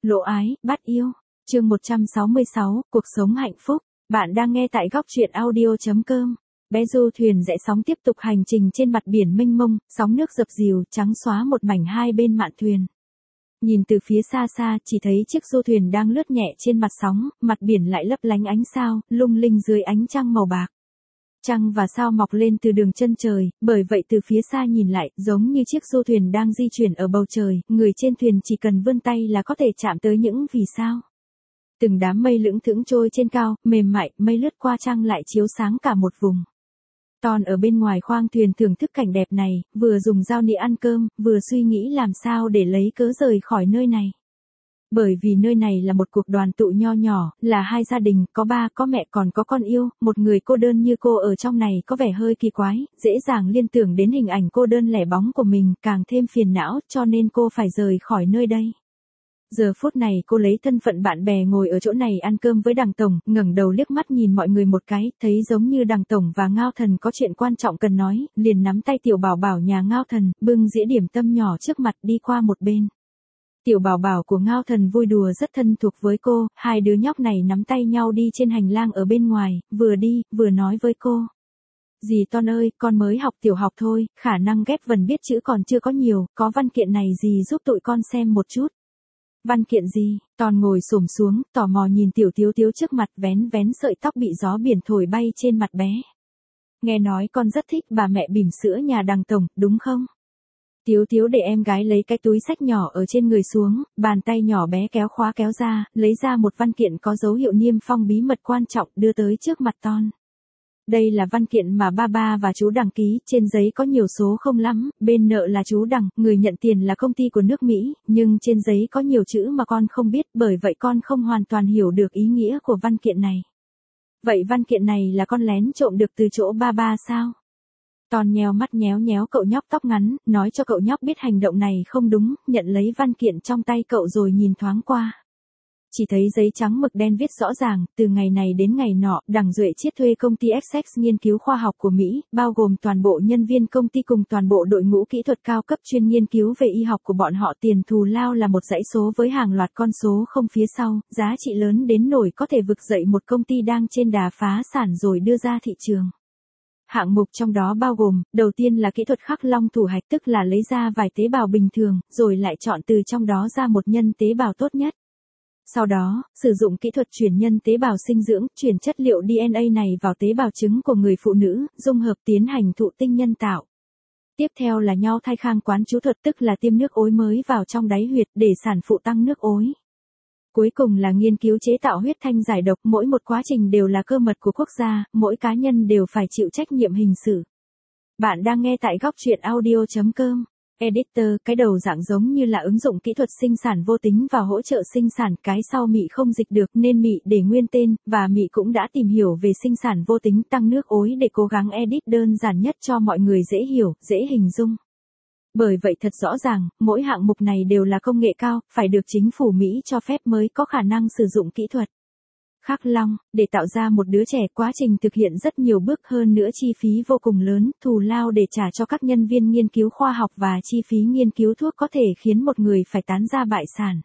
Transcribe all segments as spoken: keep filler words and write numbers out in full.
Lộ ái, bắt yêu. Chương một trăm sáu mươi sáu, cuộc sống hạnh phúc. Bạn đang nghe tại góc truyện audio chấm com. Bé du thuyền rẽ sóng tiếp tục hành trình trên mặt biển mênh mông, sóng nước dập dìu, trắng xóa một mảnh hai bên mạn thuyền. Nhìn từ phía xa xa, chỉ thấy chiếc du thuyền đang lướt nhẹ trên mặt sóng, mặt biển lại lấp lánh ánh sao, lung linh dưới ánh trăng màu bạc. Trăng và sao mọc lên từ đường chân trời, bởi vậy từ phía xa nhìn lại, giống như chiếc du thuyền đang di chuyển ở bầu trời, người trên thuyền chỉ cần vươn tay là có thể chạm tới những vì sao. Từng đám mây lững thững trôi trên cao, mềm mại, mây lướt qua trăng lại chiếu sáng cả một vùng. Ton ở bên ngoài khoang thuyền thưởng thức cảnh đẹp này, vừa dùng dao nĩa ăn cơm, vừa suy nghĩ làm sao để lấy cớ rời khỏi nơi này. Bởi vì nơi này là một cuộc đoàn tụ nho nhỏ, là hai gia đình, có ba, có mẹ còn có con yêu, một người cô đơn như cô ở trong này có vẻ hơi kỳ quái, dễ dàng liên tưởng đến hình ảnh cô đơn lẻ bóng của mình, càng thêm phiền não, cho nên cô phải rời khỏi nơi đây. Giờ phút này cô lấy thân phận bạn bè ngồi ở chỗ này ăn cơm với Đằng Tổng, ngẩng đầu liếc mắt nhìn mọi người một cái, thấy giống như Đằng Tổng và Ngao Thần có chuyện quan trọng cần nói, liền nắm tay Tiểu Bảo Bảo nhà Ngao Thần, bưng dĩa điểm tâm nhỏ trước mặt đi qua một bên. Tiểu Bảo Bảo của Ngao Thần vui đùa rất thân thuộc với cô, hai đứa nhóc này nắm tay nhau đi trên hành lang ở bên ngoài, vừa đi, vừa nói với cô. Dì Ton ơi, con mới học tiểu học thôi, khả năng ghép vần biết chữ còn chưa có nhiều, có văn kiện này dì giúp tụi con xem một chút. Văn kiện gì? Ton ngồi xổm xuống, tò mò nhìn Tiểu Tiếu Tiếu trước mặt, vén vén sợi tóc bị gió biển thổi bay trên mặt bé. Nghe nói con rất thích bà mẹ bỉm sữa nhà Đằng Tổng, đúng không? Tiếu Tiếu để em gái lấy cái túi xách nhỏ ở trên người xuống, bàn tay nhỏ bé kéo khóa kéo ra, lấy ra một văn kiện có dấu hiệu niêm phong bí mật quan trọng đưa tới trước mặt Ton. Đây là văn kiện mà ba ba và chú Đằng ký, trên giấy có nhiều số không lắm, bên nợ là chú Đằng, người nhận tiền là công ty của nước Mỹ, nhưng trên giấy có nhiều chữ mà con không biết, bởi vậy con không hoàn toàn hiểu được ý nghĩa của văn kiện này. Vậy văn kiện này là con lén trộm được từ chỗ ba ba sao? Ton nheo mắt nhéo nhéo cậu nhóc tóc ngắn, nói cho cậu nhóc biết hành động này không đúng, nhận lấy văn kiện trong tay cậu rồi nhìn thoáng qua. Chỉ thấy giấy trắng mực đen viết rõ ràng, từ ngày này đến ngày nọ, Đằng Duệ Chiết thuê công ty Essex nghiên cứu khoa học của Mỹ, bao gồm toàn bộ nhân viên công ty cùng toàn bộ đội ngũ kỹ thuật cao cấp chuyên nghiên cứu về y học của bọn họ, tiền thù lao là một dãy số với hàng loạt con số không phía sau, giá trị lớn đến nổi có thể vực dậy một công ty đang trên đà phá sản rồi đưa ra thị trường. Hạng mục trong đó bao gồm, đầu tiên là kỹ thuật khắc long thủ hạch, tức là lấy ra vài tế bào bình thường, rồi lại chọn từ trong đó ra một nhân tế bào tốt nhất. Sau đó, sử dụng kỹ thuật chuyển nhân tế bào sinh dưỡng, chuyển chất liệu đê en a này vào tế bào trứng của người phụ nữ, dung hợp tiến hành thụ tinh nhân tạo. Tiếp theo là nho thai khang quán chú thuật, tức là tiêm nước ối mới vào trong đáy huyệt để sản phụ tăng nước ối. Cuối cùng là nghiên cứu chế tạo huyết thanh giải độc, mỗi một quá trình đều là cơ mật của quốc gia, mỗi cá nhân đều phải chịu trách nhiệm hình sự. Bạn đang nghe tại góc truyện audio chấm com. Editor, cái đầu dạng giống như là ứng dụng kỹ thuật sinh sản vô tính và hỗ trợ sinh sản, cái sau Mị không dịch được nên Mị để nguyên tên, và Mị cũng đã tìm hiểu về sinh sản vô tính tăng nước ối để cố gắng edit đơn giản nhất cho mọi người dễ hiểu, dễ hình dung. Bởi vậy thật rõ ràng, mỗi hạng mục này đều là công nghệ cao, phải được chính phủ Mỹ cho phép mới có khả năng sử dụng kỹ thuật. Khắc long, để tạo ra một đứa trẻ, quá trình thực hiện rất nhiều bước, hơn nữa chi phí vô cùng lớn, thù lao để trả cho các nhân viên nghiên cứu khoa học và chi phí nghiên cứu thuốc có thể khiến một người phải tán gia bại sản.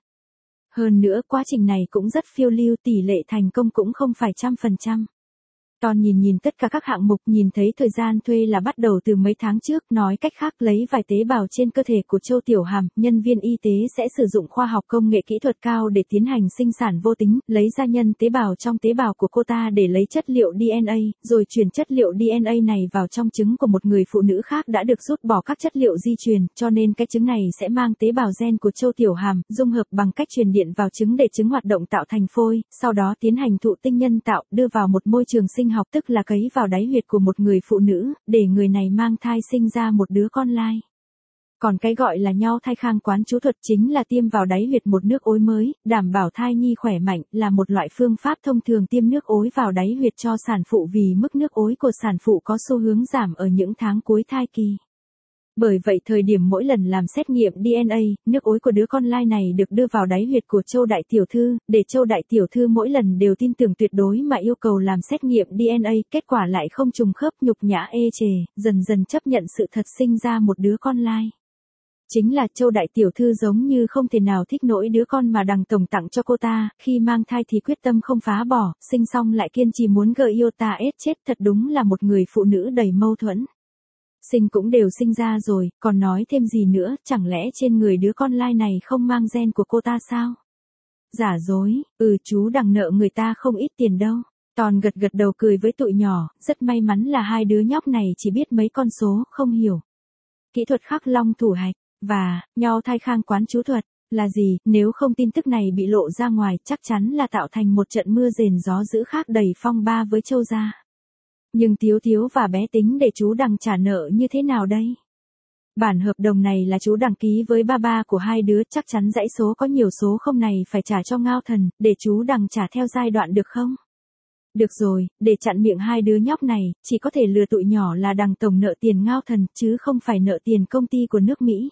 Hơn nữa quá trình này cũng rất phiêu lưu, tỷ lệ thành công cũng không phải trăm phần trăm. Ton nhìn nhìn tất cả các hạng mục, nhìn thấy thời gian thuê là bắt đầu từ mấy tháng trước, nói cách khác lấy vài tế bào trên cơ thể của Châu Tiểu Hàm, nhân viên y tế sẽ sử dụng khoa học công nghệ kỹ thuật cao để tiến hành sinh sản vô tính, lấy ra nhân tế bào trong tế bào của cô ta để lấy chất liệu đê en a, rồi chuyển chất liệu đê en a này vào trong trứng của một người phụ nữ khác đã được rút bỏ các chất liệu di truyền, cho nên cái trứng này sẽ mang tế bào gen của Châu Tiểu Hàm, dung hợp bằng cách truyền điện vào trứng để trứng hoạt động tạo thành phôi, sau đó tiến hành thụ tinh nhân tạo, đưa vào một môi trường sinh học, tức là cấy vào đáy huyệt của một người phụ nữ, để người này mang thai sinh ra một đứa con lai. Còn cái gọi là nho thai khang quán chú thuật chính là tiêm vào đáy huyệt một nước ối mới, đảm bảo thai nhi khỏe mạnh, là một loại phương pháp thông thường tiêm nước ối vào đáy huyệt cho sản phụ vì mức nước ối của sản phụ có xu hướng giảm ở những tháng cuối thai kỳ. Bởi vậy thời điểm mỗi lần làm xét nghiệm đê en a, nước ối của đứa con lai này được đưa vào đáy huyệt của Châu Đại Tiểu Thư, để Châu Đại Tiểu Thư mỗi lần đều tin tưởng tuyệt đối mà yêu cầu làm xét nghiệm đê en a, kết quả lại không trùng khớp, nhục nhã ê chề, dần dần chấp nhận sự thật sinh ra một đứa con lai. Chính là Châu đại tiểu thư giống như không thể nào thích nỗi đứa con mà đằng tổng tặng cho cô ta, khi mang thai thì quyết tâm không phá bỏ, sinh xong lại kiên trì muốn gợi yêu ta ết chết, thật đúng là một người phụ nữ đầy mâu thuẫn. Sinh cũng đều sinh ra rồi, còn nói thêm gì nữa, chẳng lẽ trên người đứa con lai này không mang gen của cô ta sao? Giả dối, ừ chú đằng nợ người ta không ít tiền đâu. Toàn gật gật đầu cười với tụi nhỏ, rất may mắn là hai đứa nhóc này chỉ biết mấy con số, không hiểu. Kỹ thuật khắc long thủ hạch, và, nho thai khang quán chú thuật, là gì, nếu không tin tức này bị lộ ra ngoài, chắc chắn là tạo thành một trận mưa rền gió dữ khác đầy phong ba với Châu gia. Nhưng Tiếu Tiếu và bé tính để chú đằng trả nợ như thế nào đây? Bản hợp đồng này là chú đằng ký với ba ba của hai đứa, chắc chắn dãy số có nhiều số không này phải trả cho Ngao Thần, để chú đằng trả theo giai đoạn được không? Được rồi, để chặn miệng hai đứa nhóc này, chỉ có thể lừa tụi nhỏ là đằng tổng nợ tiền Ngao Thần, chứ không phải nợ tiền công ty của nước Mỹ.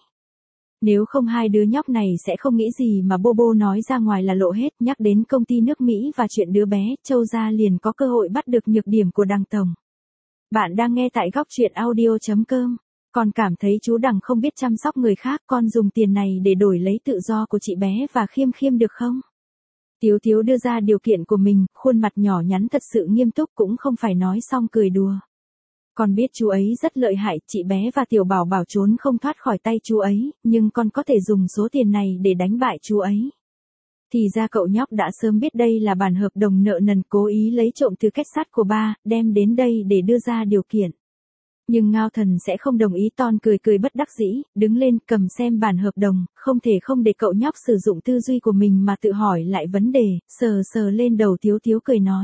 Nếu không hai đứa nhóc này sẽ không nghĩ gì mà bô bô nói ra ngoài là lộ hết, nhắc đến công ty nước Mỹ và chuyện đứa bé, Châu gia liền có cơ hội bắt được nhược điểm của đằng tổng. Bạn đang nghe tại góc truyện audio chấm com. Con cảm thấy chú đằng không biết chăm sóc người khác, con dùng tiền này để đổi lấy tự do của chị bé và Khiêm Khiêm được không? Tiếu Tiếu đưa ra điều kiện của mình, khuôn mặt nhỏ nhắn thật sự nghiêm túc, cũng không phải nói xong cười đùa. Con biết chú ấy rất lợi hại, chị bé và Tiểu Bảo Bảo trốn không thoát khỏi tay chú ấy, nhưng con có thể dùng số tiền này để đánh bại chú ấy. Thì ra cậu nhóc đã sớm biết đây là bản hợp đồng nợ nần, cố ý lấy trộm từ kết sắt của ba, đem đến đây để đưa ra điều kiện. Nhưng Ngao Thần sẽ không đồng ý. Ton cười cười bất đắc dĩ, đứng lên cầm xem bản hợp đồng, không thể không để cậu nhóc sử dụng tư duy của mình mà tự hỏi lại vấn đề, sờ sờ lên đầu Tiếu Tiếu cười nói.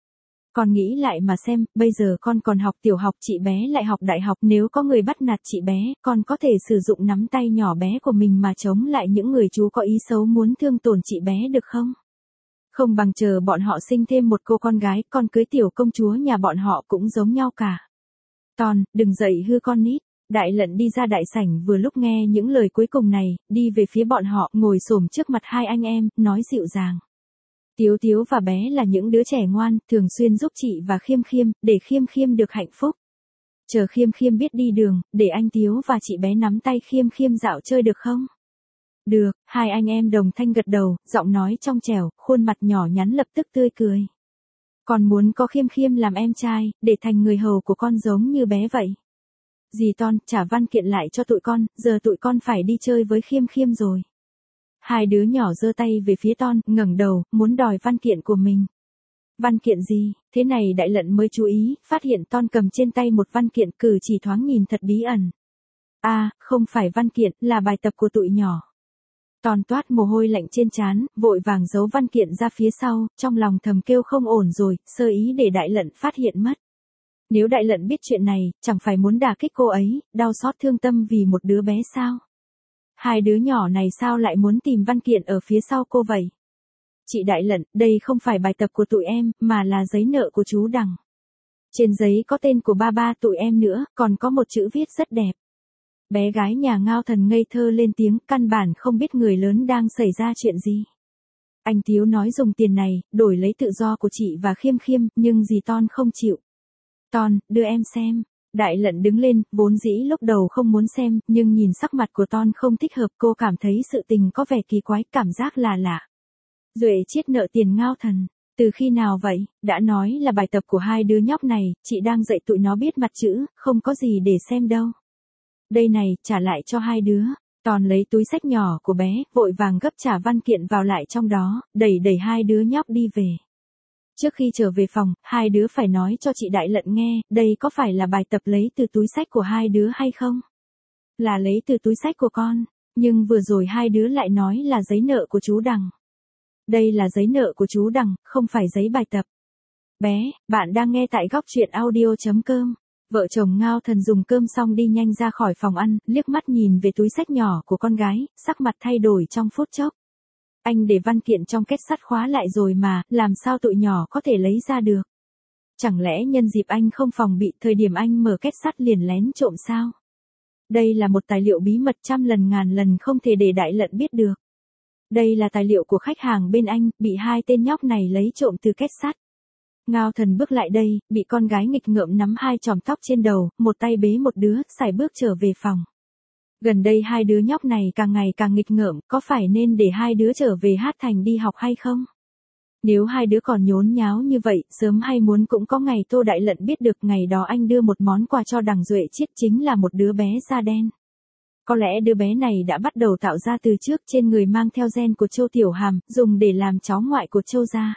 Con nghĩ lại mà xem, bây giờ con còn học tiểu học, chị bé lại học đại học, nếu có người bắt nạt chị bé, con có thể sử dụng nắm tay nhỏ bé của mình mà chống lại những người chú có ý xấu muốn thương tổn chị bé được không? Không bằng chờ bọn họ sinh thêm một cô con gái, con cưới tiểu công chúa nhà bọn họ cũng giống nhau cả. Ton, đừng dậy hư con nít. Đại Lận đi ra đại sảnh vừa lúc nghe những lời cuối cùng này, đi về phía bọn họ, ngồi xổm trước mặt hai anh em, nói dịu dàng. Tiếu Tiếu và bé là những đứa trẻ ngoan, thường xuyên giúp chị và Khiêm Khiêm, để Khiêm Khiêm được hạnh phúc. Chờ Khiêm Khiêm biết đi đường, để anh Tiếu và chị bé nắm tay Khiêm Khiêm dạo chơi được không? Được, hai anh em đồng thanh gật đầu, giọng nói trong trẻo, khuôn mặt nhỏ nhắn lập tức tươi cười. Con muốn có Khiêm Khiêm làm em trai, để thành người hầu của con giống như bé vậy. Dì Ton, trả văn kiện lại cho tụi con, giờ tụi con phải đi chơi với Khiêm Khiêm rồi. Hai đứa nhỏ giơ tay về phía Ton, ngẩng đầu, muốn đòi văn kiện của mình. Văn kiện gì? Thế này Đại Lận mới chú ý, phát hiện Ton cầm trên tay một văn kiện, cử chỉ thoáng nhìn thật bí ẩn. À, không phải văn kiện, là bài tập của tụi nhỏ. Ton toát mồ hôi lạnh trên trán, vội vàng giấu văn kiện ra phía sau, trong lòng thầm kêu không ổn rồi, sơ ý để Đại Lận phát hiện mất. Nếu Đại Lận biết chuyện này, chẳng phải muốn đả kích cô ấy, đau xót thương tâm vì một đứa bé sao? Hai đứa nhỏ này sao lại muốn tìm văn kiện ở phía sau cô vậy? Chị Đại Lận, đây không phải bài tập của tụi em, mà là giấy nợ của chú Đằng. Trên giấy có tên của ba ba tụi em nữa, còn có một chữ viết rất đẹp. Bé gái nhà Ngao Thần ngây thơ lên tiếng, căn bản không biết người lớn đang xảy ra chuyện gì. Anh Tiếu nói dùng tiền này, đổi lấy tự do của chị và Khiêm Khiêm, nhưng dì Ton không chịu. Ton, đưa em xem. Đại Lận đứng lên, vốn dĩ lúc đầu không muốn xem, nhưng nhìn sắc mặt của Ton không thích hợp, cô cảm thấy sự tình có vẻ kỳ quái, cảm giác là lạ. Duệ Chiết nợ tiền Ngao Thần. Từ khi nào vậy? Đã nói là bài tập của hai đứa nhóc này, chị đang dạy tụi nó biết mặt chữ, không có gì để xem đâu. Đây này, trả lại cho hai đứa. Ton lấy túi xách nhỏ của bé, vội vàng gấp trả văn kiện vào lại trong đó, đẩy đẩy hai đứa nhóc đi về. Trước khi trở về phòng, hai đứa phải nói cho chị Đại Lận nghe, đây có phải là bài tập lấy từ túi xách của hai đứa hay không? Là lấy từ túi xách của con, nhưng vừa rồi hai đứa lại nói là giấy nợ của chú Đằng. Đây là giấy nợ của chú Đằng, không phải giấy bài tập. Bé, bạn đang nghe tại góc truyện audio chấm com. Vợ chồng Ngao Thần dùng cơm xong đi nhanh ra khỏi phòng ăn, liếc mắt nhìn về túi xách nhỏ của con gái, sắc mặt thay đổi trong phút chốc. Anh để văn kiện trong kết sắt khóa lại rồi mà, làm sao tụi nhỏ có thể lấy ra được? Chẳng lẽ nhân dịp anh không phòng bị, thời điểm anh mở kết sắt liền lén trộm sao? Đây là một tài liệu bí mật, trăm lần ngàn lần không thể để Đại Lận biết được. Đây là tài liệu của khách hàng bên anh, bị hai tên nhóc này lấy trộm từ kết sắt. Ngao Thần bước lại đây, bị con gái nghịch ngợm nắm hai chòm tóc trên đầu, một tay bế một đứa, sải bước trở về phòng. Gần đây hai đứa nhóc này càng ngày càng nghịch ngợm, có phải nên để hai đứa trở về Hát Thành đi học hay không? Nếu hai đứa còn nhốn nháo như vậy, sớm hay muốn cũng có ngày Tô Đại Lận biết được ngày đó anh đưa một món quà cho Đằng Duệ Chiết chính là một đứa bé da đen. Có lẽ đứa bé này đã bắt đầu tạo ra từ trước trên người mang theo gen của Châu Tiểu Hàm, dùng để làm cháu ngoại của Châu gia.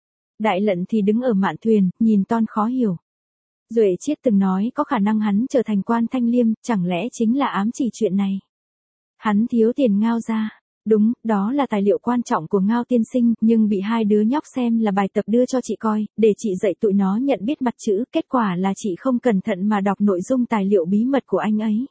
Đại Lận thì đứng ở mạn thuyền, nhìn Ton khó hiểu. Duệ Chiết từng nói có khả năng hắn trở thành quan thanh liêm, chẳng lẽ chính là ám chỉ chuyện này. Hắn thiếu tiền Ngao gia. Đúng, đó là tài liệu quan trọng của Ngao tiên sinh, nhưng bị hai đứa nhóc xem là bài tập đưa cho chị coi, để chị dạy tụi nó nhận biết mặt chữ, kết quả là chị không cẩn thận mà đọc nội dung tài liệu bí mật của anh ấy.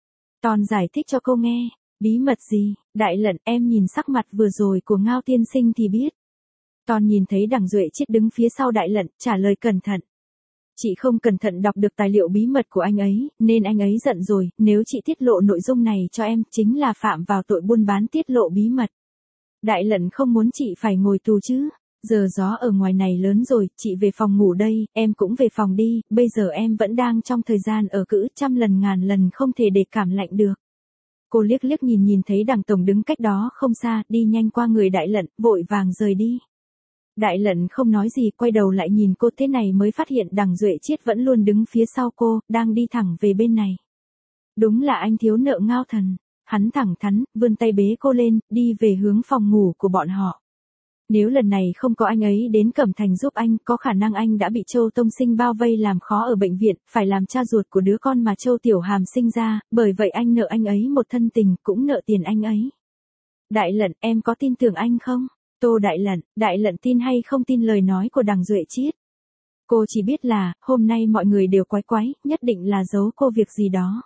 Ton giải thích cho cô nghe, bí mật gì? Đại Lận, em nhìn sắc mặt vừa rồi của Ngao tiên sinh thì biết. Ton nhìn thấy Đằng Duệ Chiết đứng phía sau Đại Lận, trả lời cẩn thận. Chị không cẩn thận đọc được tài liệu bí mật của anh ấy, nên anh ấy giận rồi, nếu chị tiết lộ nội dung này cho em, chính là phạm vào tội buôn bán tiết lộ bí mật. Đại Lận không muốn chị phải ngồi tù chứ, giờ gió ở ngoài này lớn rồi, chị về phòng ngủ đây, em cũng về phòng đi, bây giờ em vẫn đang trong thời gian ở cữ, trăm lần ngàn lần không thể để cảm lạnh được. Cô liếc liếc nhìn nhìn thấy Đằng Tổng đứng cách đó không xa, đi nhanh qua người Đại Lận, vội vàng rời đi. Đại Lận không nói gì, quay đầu lại nhìn cô, thế này mới phát hiện Đằng Duệ Chiết vẫn luôn đứng phía sau cô, đang đi thẳng về bên này. Đúng là anh thiếu nợ Ngao Thần. Hắn thẳng thắn, vươn tay bế cô lên, đi về hướng phòng ngủ của bọn họ. Nếu lần này không có anh ấy đến Cẩm Thành giúp anh, có khả năng anh đã bị Châu Tông Sinh bao vây làm khó ở bệnh viện, phải làm cha ruột của đứa con mà Châu Tiểu Hàm sinh ra, bởi vậy anh nợ anh ấy một thân tình, cũng nợ tiền anh ấy. Đại Lận, em có tin tưởng anh không? Tô Đại Lận, Đại Lận tin hay không tin lời nói của Đằng Duệ Chiết? Cô chỉ biết là, hôm nay mọi người đều quái quái, nhất định là giấu cô việc gì đó.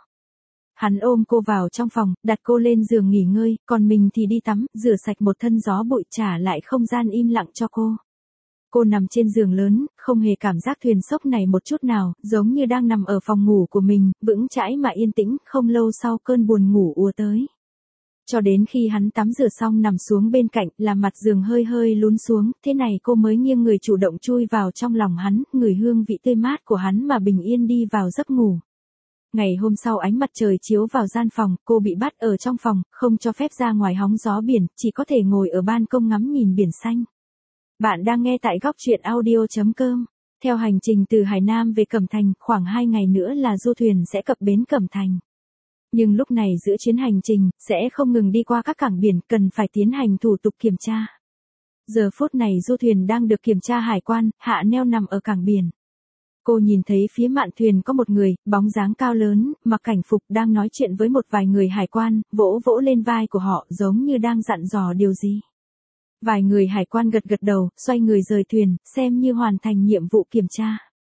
Hắn ôm cô vào trong phòng, đặt cô lên giường nghỉ ngơi, còn mình thì đi tắm, rửa sạch một thân gió bụi, trả lại không gian im lặng cho cô. Cô nằm trên giường lớn, không hề cảm giác thuyền sốc này một chút nào, giống như đang nằm ở phòng ngủ của mình, vững chãi mà yên tĩnh, không lâu sau cơn buồn ngủ ùa tới. Cho đến khi hắn tắm rửa xong nằm xuống bên cạnh, làm mặt giường hơi hơi lún xuống, thế này cô mới nghiêng người chủ động chui vào trong lòng hắn, ngửi hương vị tươi mát của hắn mà bình yên đi vào giấc ngủ. Ngày hôm sau ánh mặt trời chiếu vào gian phòng, cô bị bắt ở trong phòng, không cho phép ra ngoài hóng gió biển, chỉ có thể ngồi ở ban công ngắm nhìn biển xanh. Bạn đang nghe tại góc truyện audio chấm com. Theo hành trình từ Hải Nam về Cẩm Thành, khoảng hai ngày nữa là du thuyền sẽ cập bến Cẩm Thành. Nhưng lúc này giữa chuyến hành trình, sẽ không ngừng đi qua các cảng biển, cần phải tiến hành thủ tục kiểm tra. Giờ phút này du thuyền đang được kiểm tra hải quan, hạ neo nằm ở cảng biển. Cô nhìn thấy phía mạn thuyền có một người, bóng dáng cao lớn, mặc cảnh phục đang nói chuyện với một vài người hải quan, vỗ vỗ lên vai của họ giống như đang dặn dò điều gì. Vài người hải quan gật gật đầu, xoay người rời thuyền, xem như hoàn thành nhiệm vụ kiểm tra.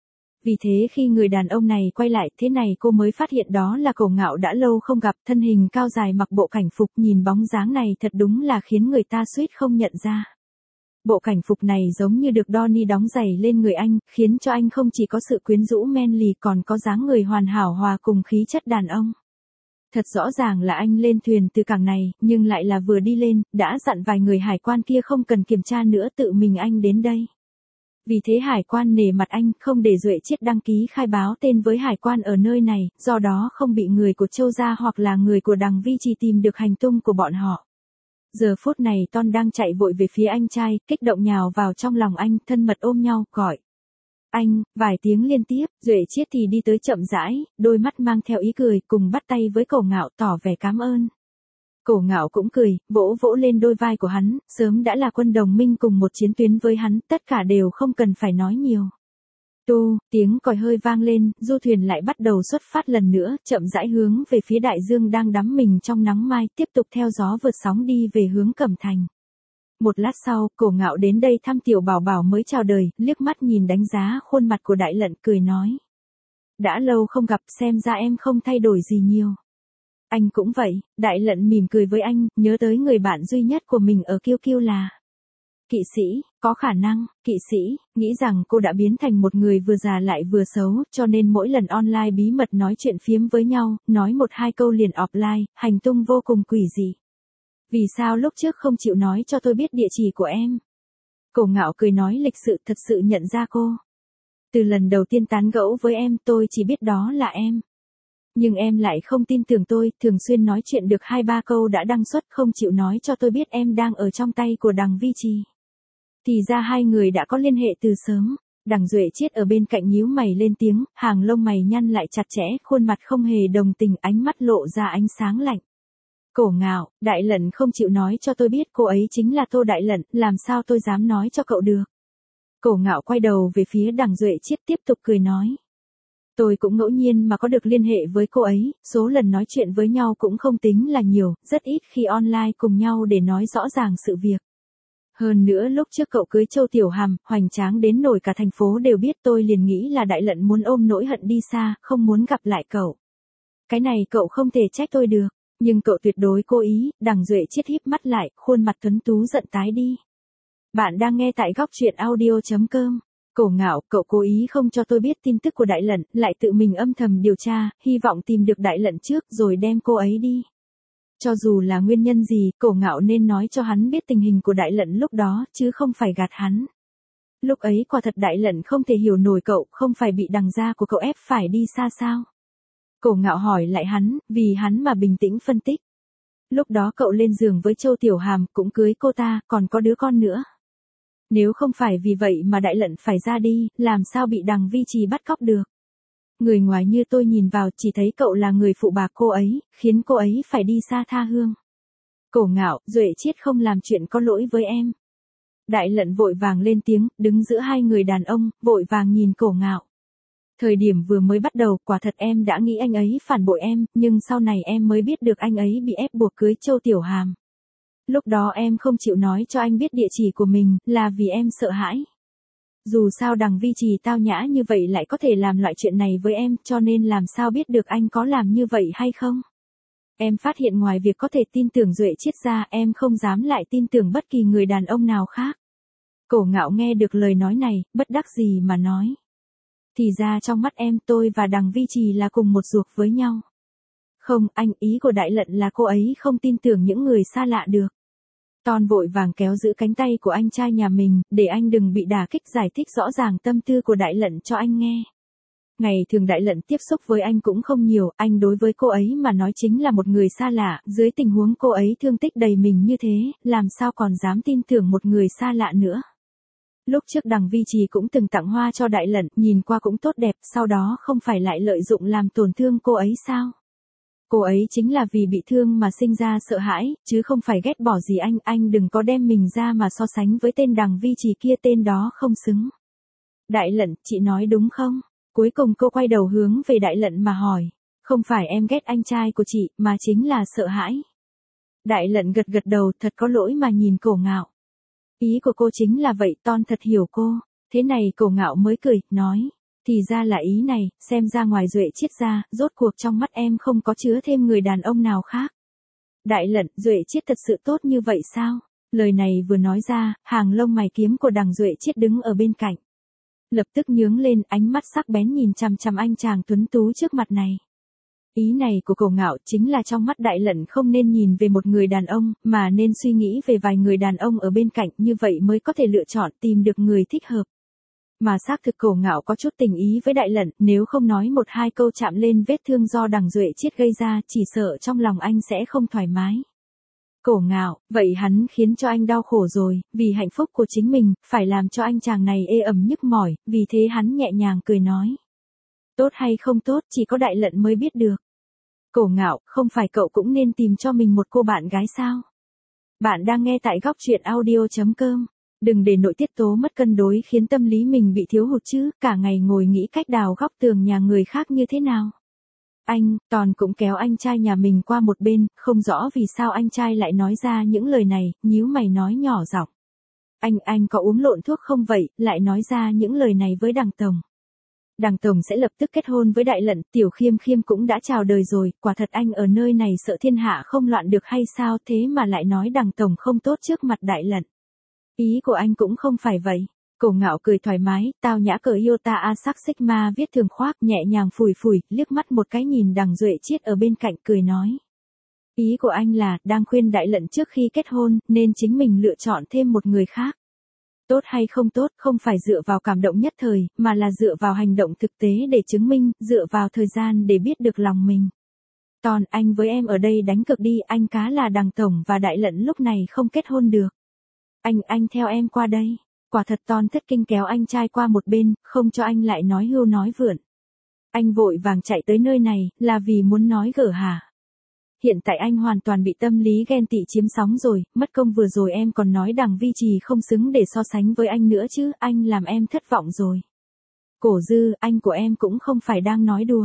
Vì thế khi người đàn ông này quay lại, thế này cô mới phát hiện đó là Cổ Ngạo đã lâu không gặp, thân hình cao dài mặc bộ cảnh phục, nhìn bóng dáng này thật đúng là khiến người ta suýt không nhận ra. Bộ cảnh phục này giống như được Donnie đóng giày lên người anh, khiến cho anh không chỉ có sự quyến rũ men lì còn có dáng người hoàn hảo hòa cùng khí chất đàn ông. Thật rõ ràng là anh lên thuyền từ cảng này, nhưng lại là vừa đi lên, đã dặn vài người hải quan kia không cần kiểm tra nữa, tự mình anh đến đây. Vì thế hải quan nể mặt anh, không để Duệ Chiết đăng ký khai báo tên với hải quan ở nơi này, do đó không bị người của Châu gia hoặc là người của Đằng Vi Trì tìm được hành tung của bọn họ. Giờ phút này Ton đang chạy vội về phía anh trai, kích động nhào vào trong lòng anh, thân mật ôm nhau, gọi. Anh, vài tiếng liên tiếp, Duệ Chiết thì đi tới chậm rãi, đôi mắt mang theo ý cười, cùng bắt tay với Cổ Ngạo tỏ vẻ cảm ơn. Cổ Ngạo cũng cười, vỗ vỗ lên đôi vai của hắn, sớm đã là quân đồng minh cùng một chiến tuyến với hắn, tất cả đều không cần phải nói nhiều. Tu, tiếng còi hơi vang lên, du thuyền lại bắt đầu xuất phát lần nữa, chậm rãi hướng về phía đại dương đang đắm mình trong nắng mai, tiếp tục theo gió vượt sóng đi về hướng Cẩm Thành. Một lát sau, Cổ Ngạo đến đây thăm Tiểu Bảo Bảo mới chào đời, liếc mắt nhìn đánh giá khuôn mặt của Đại Lận, cười nói. Đã lâu không gặp, xem ra em không thay đổi gì nhiều. Anh cũng vậy, Đại Lận mỉm cười với anh, nhớ tới người bạn duy nhất của mình ở Kiêu Kiêu là Kỵ Sĩ. Có khả năng, Kỵ Sĩ, nghĩ rằng cô đã biến thành một người vừa già lại vừa xấu, cho nên mỗi lần online bí mật nói chuyện phiếm với nhau, nói một hai câu liền offline, hành tung vô cùng quỷ dị. Vì sao lúc trước không chịu nói cho tôi biết địa chỉ của em? Cổ Ngạo cười nói lịch sự, thật sự nhận ra cô. Từ lần đầu tiên tán gẫu với em, tôi chỉ biết đó là em. Nhưng em lại không tin tưởng tôi, thường xuyên nói chuyện được hai ba câu đã đăng xuất, không chịu nói cho tôi biết em đang ở trong tay của Đằng Vi Trì. Thì ra hai người đã có liên hệ từ sớm. Đằng Duệ Chiết ở bên cạnh nhíu mày lên tiếng, hàng lông mày nhăn lại chặt chẽ, khuôn mặt không hề đồng tình, ánh mắt lộ ra ánh sáng lạnh. Cổ Ngạo, Đại Lận không chịu nói cho tôi biết cô ấy chính là Tô Đại Lận, làm sao tôi dám nói cho cậu được. Cổ Ngạo quay đầu về phía Đằng Duệ Chiết tiếp tục cười nói. Tôi cũng ngẫu nhiên mà có được liên hệ với cô ấy, số lần nói chuyện với nhau cũng không tính là nhiều, rất ít khi online cùng nhau để nói rõ ràng sự việc. Hơn nữa lúc trước cậu cưới Châu Tiểu Hàm, hoành tráng đến nổi cả thành phố đều biết, tôi liền nghĩ là Đại Lận muốn ôm nỗi hận đi xa, không muốn gặp lại cậu. Cái này cậu không thể trách tôi được, nhưng cậu tuyệt đối cố ý. Đằng Duệ Chiết híp mắt lại, khuôn mặt tuấn tú giận tái đi. Bạn đang nghe tại góc truyện audio chấm com. Cổ Ngạo, cậu cố ý không cho tôi biết tin tức của Đại Lận, lại tự mình âm thầm điều tra, hy vọng tìm được Đại Lận trước rồi đem cô ấy đi. Cho dù là nguyên nhân gì, Cổ Ngạo nên nói cho hắn biết tình hình của Đại Lận lúc đó, chứ không phải gạt hắn. Lúc ấy quả thật Đại Lận không thể hiểu nổi cậu, không phải bị đằng gia của cậu ép phải đi xa sao? Cổ Ngạo hỏi lại hắn, vì hắn mà bình tĩnh phân tích. Lúc đó cậu lên giường với Châu Tiểu Hàm, cũng cưới cô ta, còn có đứa con nữa. Nếu không phải vì vậy mà Đại Lận phải ra đi, làm sao bị Đằng Vi Trì bắt cóc được? Người ngoài như tôi nhìn vào chỉ thấy cậu là người phụ bạc cô ấy, khiến cô ấy phải đi xa tha hương. Cổ Ngạo, Duệ Chiết không làm chuyện có lỗi với em. Đại Lận vội vàng lên tiếng, đứng giữa hai người đàn ông, vội vàng nhìn Cổ Ngạo. Thời điểm vừa mới bắt đầu, quả thật em đã nghĩ anh ấy phản bội em, nhưng sau này em mới biết được anh ấy bị ép buộc cưới Châu Tiểu Hàm. Lúc đó em không chịu nói cho anh biết địa chỉ của mình, là vì em sợ hãi. Dù sao Đằng Vi Trì tao nhã như vậy lại có thể làm loại chuyện này với em, cho nên làm sao biết được anh có làm như vậy hay không. Em phát hiện ngoài việc có thể tin tưởng Duệ Chiết ra, em không dám lại tin tưởng bất kỳ người đàn ông nào khác. Cổ Ngạo nghe được lời nói này, bất đắc dĩ mà nói. Thì ra trong mắt em, tôi và Đằng Vi Trì là cùng một ruột với nhau. Không, anh, ý của Đại Lận là cô ấy không tin tưởng những người xa lạ được. Ton vội vàng kéo giữ cánh tay của anh trai nhà mình, để anh đừng bị đả kích, giải thích rõ ràng tâm tư của Đại Lận cho anh nghe. Ngày thường Đại Lận tiếp xúc với anh cũng không nhiều, anh đối với cô ấy mà nói chính là một người xa lạ, dưới tình huống cô ấy thương tích đầy mình như thế, làm sao còn dám tin tưởng một người xa lạ nữa. Lúc trước Đằng Vi Trì cũng từng tặng hoa cho Đại Lận, nhìn qua cũng tốt đẹp, sau đó không phải lại lợi dụng làm tổn thương cô ấy sao? Cô ấy chính là vì bị thương mà sinh ra sợ hãi, chứ không phải ghét bỏ gì anh, anh đừng có đem mình ra mà so sánh với tên Đằng Vi Trì kia, tên đó không xứng. Đại Lận, chị nói đúng không? Cuối cùng cô quay đầu hướng về Đại Lận mà hỏi, không phải em ghét anh trai của chị, mà chính là sợ hãi. Đại Lận gật gật đầu, thật có lỗi mà nhìn Cổ Ngạo. Ý của cô chính là vậy, Ton thật hiểu cô. Thế này Cổ Ngạo mới cười, nói. Thì ra là ý này, xem ra ngoài Duệ Chiết ra, rốt cuộc trong mắt em không có chứa thêm người đàn ông nào khác. Đại Lận, Duệ Chiết thật sự tốt như vậy sao? Lời này vừa nói ra, hàng lông mày kiếm của Đằng Duệ Chiết đứng ở bên cạnh. Lập tức nhướng lên, ánh mắt sắc bén nhìn chằm chằm anh chàng tuấn tú trước mặt này. Ý này của Cổ Ngạo chính là trong mắt Đại Lận không nên nhìn về một người đàn ông, mà nên suy nghĩ về vài người đàn ông ở bên cạnh, như vậy mới có thể lựa chọn tìm được người thích hợp. Mà xác thực Cổ Ngạo có chút tình ý với Đại Lận, nếu không nói một hai câu chạm lên vết thương do Đằng Duệ Chiết gây ra, chỉ sợ trong lòng anh sẽ không thoải mái. Cổ Ngạo, vậy hắn khiến cho anh đau khổ rồi, vì hạnh phúc của chính mình, phải làm cho anh chàng này ê ẩm nhức mỏi, vì thế hắn nhẹ nhàng cười nói. Tốt hay không tốt, chỉ có Đại Lận mới biết được. Cổ Ngạo, không phải cậu cũng nên tìm cho mình một cô bạn gái sao? Bạn đang nghe tại góc truyện audio chấm com. Đừng để nội tiết tố mất cân đối khiến tâm lý mình bị thiếu hụt chứ, cả ngày ngồi nghĩ cách đào góc tường nhà người khác như thế nào. Anh, Ton cũng kéo anh trai nhà mình qua một bên, không rõ vì sao anh trai lại nói ra những lời này, nhíu mày nói nhỏ giọng. Anh, anh có uống lộn thuốc không vậy, lại nói ra những lời này với Đằng Tổng. Đằng Tổng sẽ lập tức kết hôn với Đại Lận, Tiểu Khiêm Khiêm cũng đã chào đời rồi, quả thật anh ở nơi này sợ thiên hạ không loạn được hay sao, thế mà lại nói Đằng Tổng không tốt trước mặt Đại Lận. Ý của anh cũng không phải vậy. Cổ Ngạo cười thoải mái, tao nhã cờ Iota Asac Sigma viết thường khoác, nhẹ nhàng phủi phủi, liếc mắt một cái nhìn Đằng Duệ Chiết ở bên cạnh cười nói. Ý của anh là, đang khuyên Đại Lận trước khi kết hôn, nên chính mình lựa chọn thêm một người khác. Tốt hay không tốt không phải dựa vào cảm động nhất thời, mà là dựa vào hành động thực tế để chứng minh, dựa vào thời gian để biết được lòng mình. Ton, anh với em ở đây đánh cược đi, anh cá là đằng tổng và đại lận lúc này không kết hôn được. Anh, anh theo em qua đây. Quả thật Ton thất kinh kéo anh trai qua một bên, không cho anh lại nói hưu nói vượn. Anh vội vàng chạy tới nơi này, là vì muốn nói gở hả? Hiện tại anh hoàn toàn bị tâm lý ghen tị chiếm sóng rồi, mất công vừa rồi em còn nói đằng Vi Trì không xứng để so sánh với anh nữa chứ, anh làm em thất vọng rồi. Cổ Dư, anh của em cũng không phải đang nói đùa.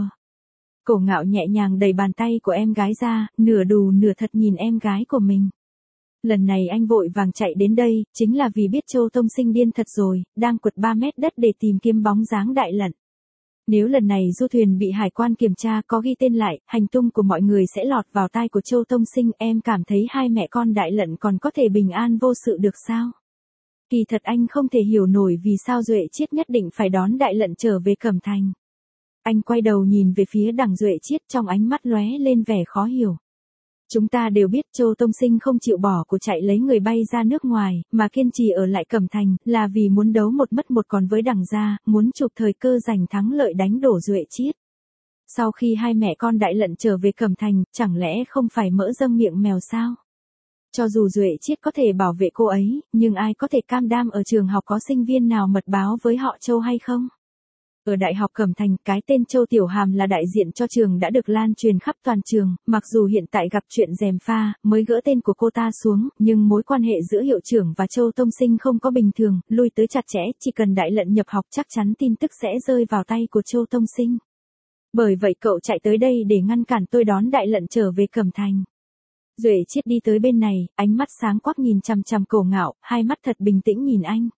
Cổ Ngạo nhẹ nhàng đẩy bàn tay của em gái ra, nửa đù nửa thật nhìn em gái của mình. Lần này anh vội vàng chạy đến đây, chính là vì biết Châu Tông Sinh điên thật rồi, đang quật ba mét đất để tìm kiếm bóng dáng đại lận. Nếu lần này du thuyền bị hải quan kiểm tra có ghi tên lại, hành tung của mọi người sẽ lọt vào tai của Châu Tông Sinh, em cảm thấy hai mẹ con đại lận còn có thể bình an vô sự được sao? Kỳ thật anh không thể hiểu nổi vì sao Duệ Chiết nhất định phải đón đại lận trở về Cẩm Thành. Anh quay đầu nhìn về phía đằng Duệ Chiết trong ánh mắt lóe lên vẻ khó hiểu. Chúng ta đều biết Châu Tông Sinh không chịu bỏ cuộc chạy lấy người bay ra nước ngoài, mà kiên trì ở lại Cẩm Thành, là vì muốn đấu một mất một còn với đằng gia, muốn chụp thời cơ giành thắng lợi đánh đổ Duệ Chiết. Sau khi hai mẹ con đại lận trở về Cẩm Thành, chẳng lẽ không phải mỡ dâng miệng mèo sao? Cho dù Duệ Chiết có thể bảo vệ cô ấy, nhưng ai có thể cam đoan ở trường học có sinh viên nào mật báo với họ Châu hay không? Ở Đại học Cẩm Thành, cái tên Châu Tiểu Hàm là đại diện cho trường đã được lan truyền khắp toàn trường, mặc dù hiện tại gặp chuyện gièm pha, mới gỡ tên của cô ta xuống, nhưng mối quan hệ giữa hiệu trưởng và Châu Tông Sinh không có bình thường, lui tới chặt chẽ, chỉ cần đại lận nhập học chắc chắn tin tức sẽ rơi vào tay của Châu Tông Sinh. Bởi vậy cậu chạy tới đây để ngăn cản tôi đón đại lận trở về Cẩm Thành. Duệ Chiết đi tới bên này, ánh mắt sáng quắc nhìn chằm chằm Cổ Ngạo, hai mắt thật bình tĩnh nhìn anh.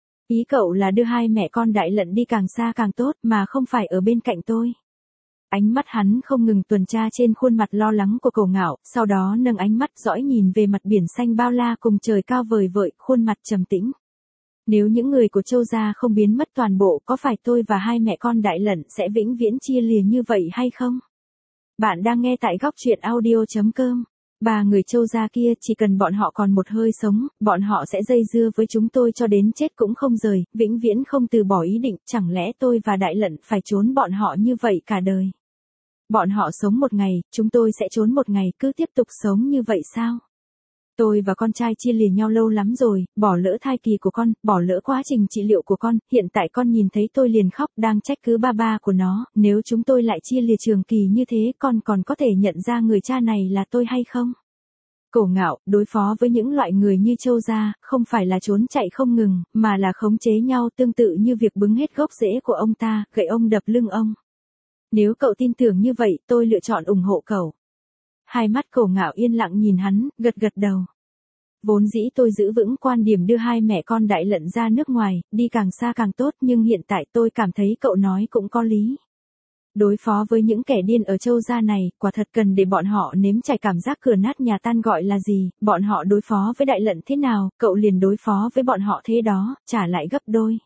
Ý cậu là đưa hai mẹ con đại lận đi càng xa càng tốt mà không phải ở bên cạnh tôi. Ánh mắt hắn không ngừng tuần tra trên khuôn mặt lo lắng của Cổ Ngạo, sau đó nâng ánh mắt dõi nhìn về mặt biển xanh bao la cùng trời cao vời vợi, khuôn mặt trầm tĩnh. Nếu những người của Châu gia không biến mất toàn bộ, có phải tôi và hai mẹ con đại lận sẽ vĩnh viễn chia lìa như vậy hay không? Bạn đang nghe tại góc truyện audio chấm com. Ba người Châu gia kia, chỉ cần bọn họ còn một hơi sống, bọn họ sẽ dây dưa với chúng tôi cho đến chết cũng không rời, vĩnh viễn không từ bỏ ý định, chẳng lẽ tôi và đại lận phải trốn bọn họ như vậy cả đời? Bọn họ sống một ngày, chúng tôi sẽ trốn một ngày, cứ tiếp tục sống như vậy sao? Tôi và con trai chia lìa nhau lâu lắm rồi, bỏ lỡ thai kỳ của con, bỏ lỡ quá trình trị liệu của con, hiện tại con nhìn thấy tôi liền khóc, đang trách cứ ba ba của nó, nếu chúng tôi lại chia lìa trường kỳ như thế, con còn có thể nhận ra người cha này là tôi hay không? Cổ Ngạo, đối phó với những loại người như Châu gia, không phải là trốn chạy không ngừng, mà là khống chế nhau, tương tự như việc bứng hết gốc rễ của ông ta, gậy ông đập lưng ông. Nếu cậu tin tưởng như vậy, tôi lựa chọn ủng hộ cậu. Hai mắt Cổ Ngạo yên lặng nhìn hắn, gật gật đầu. Vốn dĩ tôi giữ vững quan điểm đưa hai mẹ con đại lận ra nước ngoài, đi càng xa càng tốt, nhưng hiện tại tôi cảm thấy cậu nói cũng có lý. Đối phó với những kẻ điên ở Châu gia này, quả thật cần để bọn họ nếm trải cảm giác cửa nát nhà tan gọi là gì, bọn họ đối phó với đại lận thế nào, cậu liền đối phó với bọn họ thế đó, trả lại gấp đôi.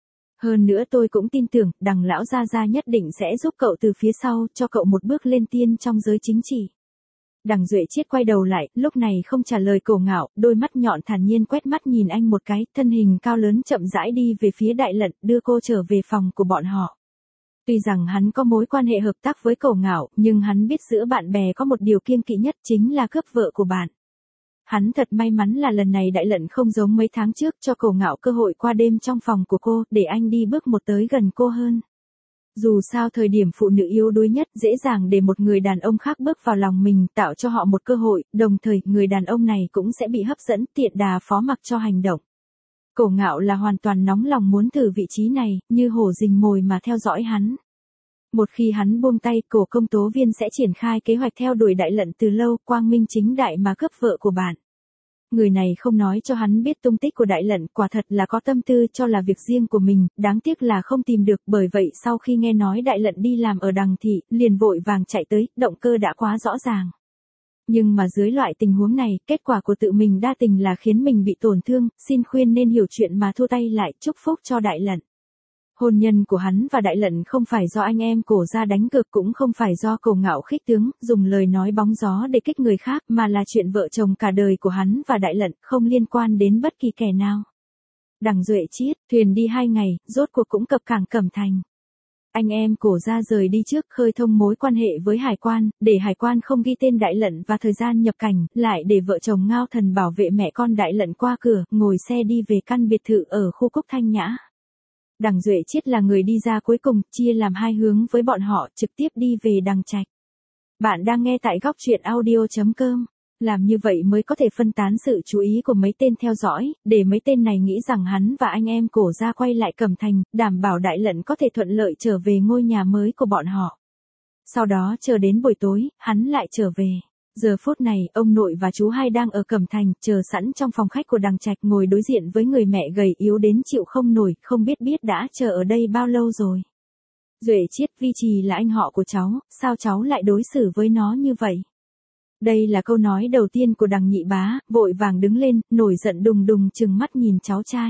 Hơn nữa tôi cũng tin tưởng, đằng lão gia gia nhất định sẽ giúp cậu từ phía sau, cho cậu một bước lên tiên trong giới chính trị. Đằng Duệ Chiết quay đầu lại, lúc này không trả lời Cổ Ngạo, đôi mắt nhọn thản nhiên quét mắt nhìn anh một cái, thân hình cao lớn chậm rãi đi về phía đại lận, đưa cô trở về phòng của bọn họ. Tuy rằng hắn có mối quan hệ hợp tác với Cổ Ngạo, nhưng hắn biết giữa bạn bè có một điều kiêng kỵ nhất chính là cướp vợ của bạn. Hắn thật may mắn là lần này đại lận không giống mấy tháng trước cho Cổ Ngạo cơ hội qua đêm trong phòng của cô, để anh đi bước một tới gần cô hơn. Dù sao thời điểm phụ nữ yếu đuối nhất, dễ dàng để một người đàn ông khác bước vào lòng mình, tạo cho họ một cơ hội, đồng thời người đàn ông này cũng sẽ bị hấp dẫn, tiện đà phó mặc cho hành động. Cổ Ngạo là hoàn toàn nóng lòng muốn thử vị trí này, như hổ rình mồi mà theo dõi hắn. Một khi hắn buông tay, Cổ công tố viên sẽ triển khai kế hoạch theo đuổi đại lận từ lâu, quang minh chính đại mà cướp vợ của bạn. Người này không nói cho hắn biết tung tích của đại lận, quả thật là có tâm tư cho là việc riêng của mình, đáng tiếc là không tìm được, bởi vậy sau khi nghe nói đại lận đi làm ở đằng thị, liền vội vàng chạy tới, động cơ đã quá rõ ràng. Nhưng mà dưới loại tình huống này, kết quả của tự mình đa tình là khiến mình bị tổn thương, xin khuyên nên hiểu chuyện mà thua tay lại, chúc phúc cho đại lận. Hôn nhân của hắn và đại lận không phải do anh em Cổ gia đánh cược, cũng không phải do Cổ Ngạo khích tướng, dùng lời nói bóng gió để kích người khác, mà là chuyện vợ chồng cả đời của hắn và đại lận, không liên quan đến bất kỳ kẻ nào. Đằng Duệ Chiết, thuyền đi hai ngày, rốt cuộc cũng cập cảng Cẩm Thành. Anh em Cổ gia rời đi trước khơi thông mối quan hệ với hải quan, để hải quan không ghi tên Đại Lận và thời gian nhập cảnh, lại để vợ chồng Ngao Thần bảo vệ mẹ con Đại Lận qua cửa, ngồi xe đi về căn biệt thự ở khu Cúc Thanh Nhã. Đằng Duệ Chiết là người đi ra cuối cùng, chia làm hai hướng với bọn họ, trực tiếp đi về Đằng Trạch. Bạn đang nghe tại góc truyện audio chấm com. Làm như vậy mới có thể phân tán sự chú ý của mấy tên theo dõi, để mấy tên này nghĩ rằng hắn và anh em Cổ gia quay lại Cẩm Thành, đảm bảo Đại Lận có thể thuận lợi trở về ngôi nhà mới của bọn họ. Sau đó chờ đến buổi tối, hắn lại trở về. Giờ phút này, ông nội và chú hai đang ở Cẩm Thành, chờ sẵn trong phòng khách của Đằng Trạch, ngồi đối diện với người mẹ gầy yếu đến chịu không nổi, không biết biết đã chờ ở đây bao lâu rồi. Duệ Chiết, Vi Trì là anh họ của cháu, sao cháu lại đối xử với nó như vậy? Đây là câu nói đầu tiên của Đằng nhị bá, vội vàng đứng lên, nổi giận đùng đùng trừng mắt nhìn cháu trai.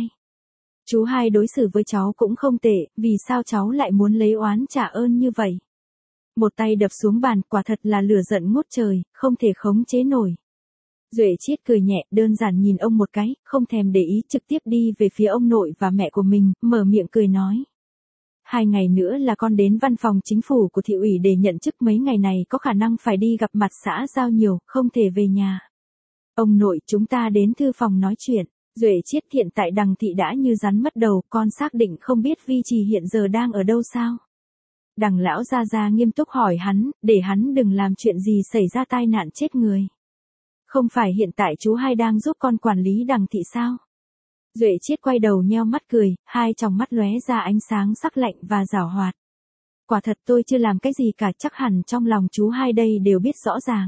Chú hai đối xử với cháu cũng không tệ, vì sao cháu lại muốn lấy oán trả ơn như vậy? Một tay đập xuống bàn, quả thật là lửa giận ngút trời, không thể khống chế nổi. Duệ Chiết cười nhẹ, đơn giản nhìn ông một cái, không thèm để ý, trực tiếp đi về phía ông nội và mẹ của mình, mở miệng cười nói. Hai ngày nữa là con đến văn phòng chính phủ của thị ủy để nhận chức, mấy ngày này có khả năng phải đi gặp mặt xã giao nhiều, không thể về nhà. Ông nội, chúng ta đến thư phòng nói chuyện. Duệ Chiết, hiện tại Đằng thị đã như rắn mất đầu, con xác định không biết Vi Trì hiện giờ đang ở đâu sao? Đằng lão gia gia nghiêm túc hỏi hắn, để hắn đừng làm chuyện gì xảy ra tai nạn chết người. Không phải hiện tại chú hai đang giúp con quản lý Đằng thị sao? Duệ Chiết quay đầu nheo mắt cười, hai tròng mắt lóe ra ánh sáng sắc lạnh và giảo hoạt. Quả thật tôi chưa làm cái gì cả, chắc hẳn trong lòng chú hai đây đều biết rõ ràng.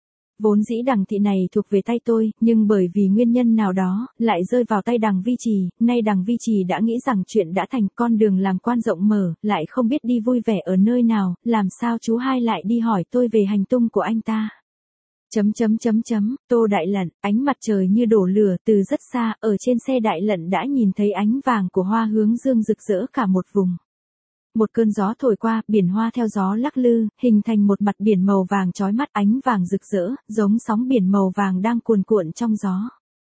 Vốn dĩ Đằng thị này thuộc về tay tôi, nhưng bởi vì nguyên nhân nào đó, lại rơi vào tay Đằng Vi Trì, nay Đằng Vi Trì đã nghĩ rằng chuyện đã thành, con đường làm quan rộng mở, lại không biết đi vui vẻ ở nơi nào, làm sao chú hai lại đi hỏi tôi về hành tung của anh ta. Chấm chấm chấm chấm, Tô Đại Lận, ánh mặt trời như đổ lửa, từ rất xa, ở trên xe Đại Lận đã nhìn thấy ánh vàng của hoa hướng dương rực rỡ cả một vùng. Một cơn gió thổi qua, biển hoa theo gió lắc lư, hình thành một mặt biển màu vàng chói mắt, ánh vàng rực rỡ, giống sóng biển màu vàng đang cuồn cuộn trong gió.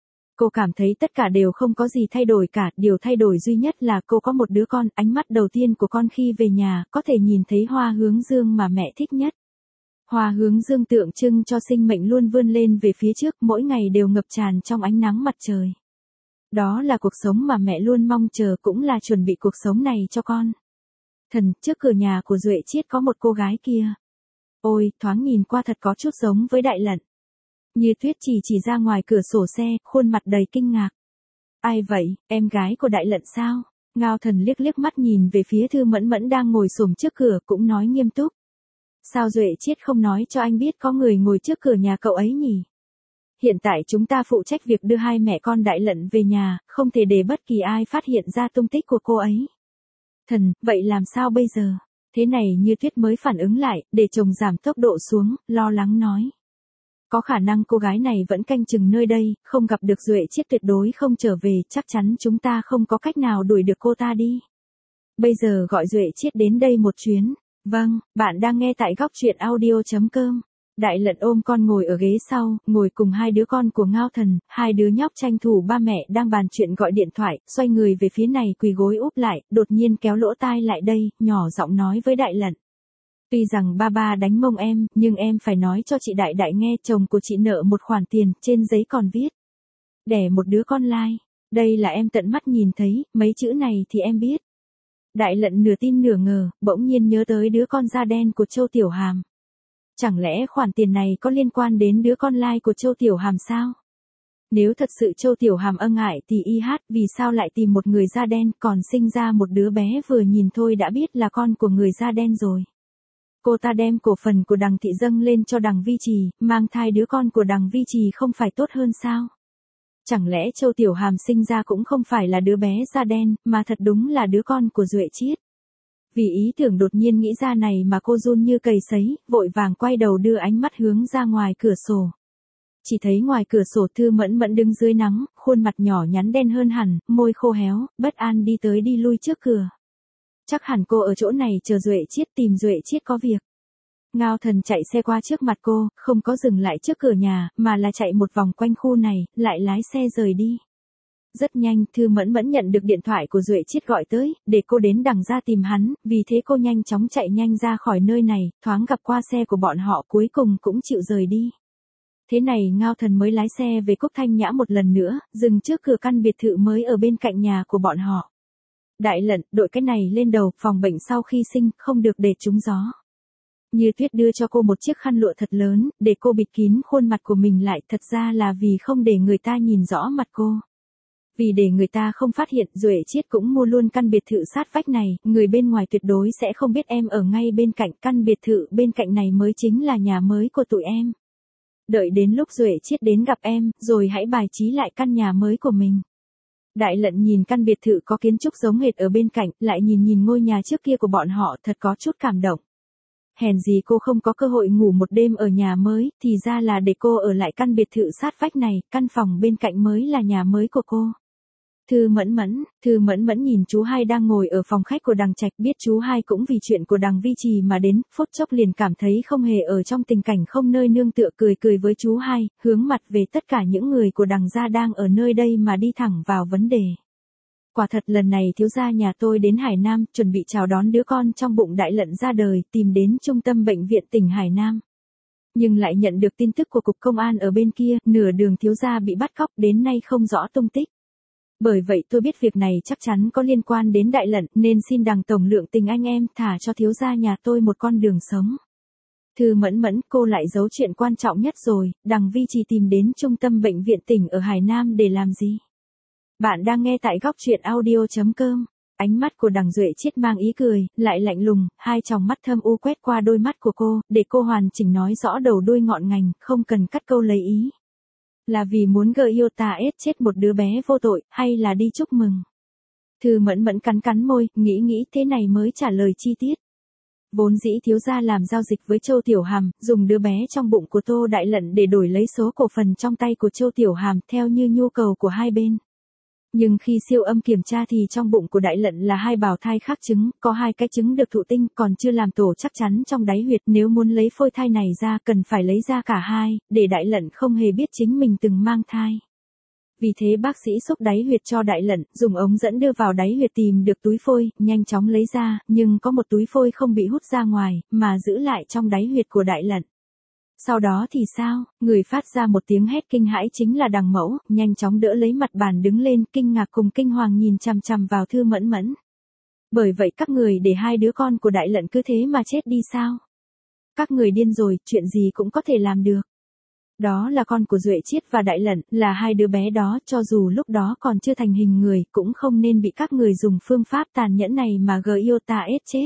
Cô cảm thấy tất cả đều không có gì thay đổi cả, điều thay đổi duy nhất là cô có một đứa con, ánh mắt đầu tiên của con khi về nhà, có thể nhìn thấy hoa hướng dương mà mẹ thích nhất. Hoa hướng dương tượng trưng cho sinh mệnh luôn vươn lên về phía trước, mỗi ngày đều ngập tràn trong ánh nắng mặt trời. Đó là cuộc sống mà mẹ luôn mong chờ, cũng là chuẩn bị cuộc sống này cho con. Thần, trước cửa nhà của Duệ Chiết có một cô gái kia. Ôi, thoáng nhìn qua thật có chút giống với Đại Lận. Như Tuyết chỉ chỉ ra ngoài cửa sổ xe, khuôn mặt đầy kinh ngạc. Ai vậy, em gái của Đại Lận sao? Ngao Thần liếc liếc mắt nhìn về phía Thư Mẫn Mẫn đang ngồi xổm trước cửa, cũng nói nghiêm túc. Sao Duệ Chiết không nói cho anh biết có người ngồi trước cửa nhà cậu ấy nhỉ? Hiện tại chúng ta phụ trách việc đưa hai mẹ con Đại Lận về nhà, không thể để bất kỳ ai phát hiện ra tung tích của cô ấy. Thần, vậy làm sao bây giờ? Thế này Như Tuyết mới phản ứng lại, để chồng giảm tốc độ xuống, lo lắng nói. Có khả năng cô gái này vẫn canh chừng nơi đây, không gặp được Duệ Chiết tuyệt đối không trở về, chắc chắn chúng ta không có cách nào đuổi được cô ta đi. Bây giờ gọi Duệ Chiết đến đây một chuyến. Vâng, bạn đang nghe tại góc truyện audio chấm com. Đại Lận ôm con ngồi ở ghế sau, ngồi cùng hai đứa con của Ngao Thần, hai đứa nhóc tranh thủ ba mẹ đang bàn chuyện gọi điện thoại, xoay người về phía này quỳ gối úp lại, đột nhiên kéo lỗ tai lại đây, nhỏ giọng nói với Đại Lận. Tuy rằng ba ba đánh mông em, nhưng em phải nói cho chị Đại Đại nghe, chồng của chị nợ một khoản tiền, trên giấy còn viết. Đẻ một đứa con lai, đây là em tận mắt nhìn thấy, mấy chữ này thì em biết. Đại Lận nửa tin nửa ngờ, bỗng nhiên nhớ tới đứa con da đen của Châu Tiểu Hàm. Chẳng lẽ khoản tiền này có liên quan đến đứa con lai của Châu Tiểu Hàm sao? Nếu thật sự Châu Tiểu Hàm ân ngại thì y hát vì sao lại tìm một người da đen, còn sinh ra một đứa bé vừa nhìn thôi đã biết là con của người da đen rồi. Cô ta đem cổ phần của Đằng thị dâng lên cho Đằng Vi Trì, mang thai đứa con của Đằng Vi Trì không phải tốt hơn sao? Chẳng lẽ Châu Tiểu Hàm sinh ra cũng không phải là đứa bé da đen, mà thật đúng là đứa con của Duệ Chiết. Vì ý tưởng đột nhiên nghĩ ra này mà cô run như cầy sấy, vội vàng quay đầu đưa ánh mắt hướng ra ngoài cửa sổ. Chỉ thấy ngoài cửa sổ Thư Mẫn Mẫn đứng dưới nắng, khuôn mặt nhỏ nhắn đen hơn hẳn, môi khô héo, bất an đi tới đi lui trước cửa. Chắc hẳn cô ở chỗ này chờ Duệ Chiết, tìm Duệ Chiết có việc. Ngao Thần chạy xe qua trước mặt cô, không có dừng lại trước cửa nhà, mà là chạy một vòng quanh khu này, lại lái xe rời đi. Rất nhanh, Thư Mẫn Mẫn nhận được điện thoại của Duệ Chiết gọi tới, để cô đến đằng ra tìm hắn, vì thế cô nhanh chóng chạy nhanh ra khỏi nơi này, thoáng gặp qua xe của bọn họ cuối cùng cũng chịu rời đi. Thế này Ngao Thần mới lái xe về Cúc Thanh Nhã một lần nữa, dừng trước cửa căn biệt thự mới ở bên cạnh nhà của bọn họ. Đại Lận, đội cái này lên đầu, phòng bệnh sau khi sinh, không được để trúng gió. Như Tuyết đưa cho cô một chiếc khăn lụa thật lớn, để cô bịt kín khuôn mặt của mình lại, thật ra là vì không để người ta nhìn rõ mặt cô. Vì để người ta không phát hiện, Duệ Chiết cũng mua luôn căn biệt thự sát vách này, người bên ngoài tuyệt đối sẽ không biết em ở ngay bên cạnh, căn biệt thự bên cạnh này mới chính là nhà mới của tụi em. Đợi đến lúc Duệ Chiết đến gặp em, rồi hãy bài trí lại căn nhà mới của mình. Đại Lận nhìn căn biệt thự có kiến trúc giống hệt ở bên cạnh, lại nhìn nhìn ngôi nhà trước kia của bọn họ, thật có chút cảm động. Hèn gì cô không có cơ hội ngủ một đêm ở nhà mới, thì ra là để cô ở lại căn biệt thự sát vách này, căn phòng bên cạnh mới là nhà mới của cô. Thư Mẫn Mẫn, Thư Mẫn Mẫn nhìn chú hai đang ngồi ở phòng khách của Đằng Trạch, biết chú hai cũng vì chuyện của Đằng Vi Trì mà đến, phút chốc liền cảm thấy không hề ở trong tình cảnh không nơi nương tựa, cười cười với chú hai, hướng mặt về tất cả những người của Đằng gia đang ở nơi đây mà đi thẳng vào vấn đề. Quả thật lần này thiếu gia nhà tôi đến Hải Nam, chuẩn bị chào đón đứa con trong bụng Đại Lận ra đời, tìm đến trung tâm bệnh viện tỉnh Hải Nam. Nhưng lại nhận được tin tức của cục công an ở bên kia, nửa đường thiếu gia bị bắt cóc, đến nay không rõ tung tích. Bởi vậy tôi biết việc này chắc chắn có liên quan đến Đại Lận, nên xin Đằng tổng lượng tình anh em thả cho thiếu gia nhà tôi một con đường sống. Thư Mẫn Mẫn, cô lại giấu chuyện quan trọng nhất rồi, Đằng Vi Trì tìm đến trung tâm bệnh viện tỉnh ở Hải Nam để làm gì? Bạn đang nghe tại góc truyện audio chấm com. Ánh mắt của Đằng Duệ Chiết mang ý cười, lại lạnh lùng, hai tròng mắt thâm u quét qua đôi mắt của cô, để cô hoàn chỉnh nói rõ đầu đuôi ngọn ngành, không cần cắt câu lấy ý. Là vì muốn gợi yêu ta ết chết một đứa bé vô tội, hay là đi chúc mừng? Thư Mẫn Mẫn cắn cắn môi, nghĩ nghĩ thế này mới trả lời chi tiết. Vốn dĩ thiếu gia làm giao dịch với Châu Tiểu Hàm, dùng đứa bé trong bụng của Tô Đại Lận để đổi lấy số cổ phần trong tay của Châu Tiểu Hàm, theo như nhu cầu của hai bên. Nhưng khi siêu âm kiểm tra thì trong bụng của Đại Lận là hai bào thai khác trứng, có hai cái trứng được thụ tinh, còn chưa làm tổ chắc chắn trong đáy huyệt, nếu muốn lấy phôi thai này ra cần phải lấy ra cả hai, để Đại Lận không hề biết chính mình từng mang thai. Vì thế bác sĩ xúc đáy huyệt cho Đại Lận, dùng ống dẫn đưa vào đáy huyệt tìm được túi phôi, nhanh chóng lấy ra, nhưng có một túi phôi không bị hút ra ngoài, mà giữ lại trong đáy huyệt của Đại Lận. Sau đó thì sao, người phát ra một tiếng hét kinh hãi chính là Đằng Mẫu, nhanh chóng đỡ lấy mặt bàn đứng lên, kinh ngạc cùng kinh hoàng nhìn chằm chằm vào Thư Mẫn Mẫn. Bởi vậy các người để hai đứa con của Đại Lận cứ thế mà chết đi sao? Các người điên rồi, chuyện gì cũng có thể làm được. Đó là con của Duệ Chiết và Đại Lận, là hai đứa bé đó, cho dù lúc đó còn chưa thành hình người, cũng không nên bị các người dùng phương pháp tàn nhẫn này mà gờ yêu ta ết chết.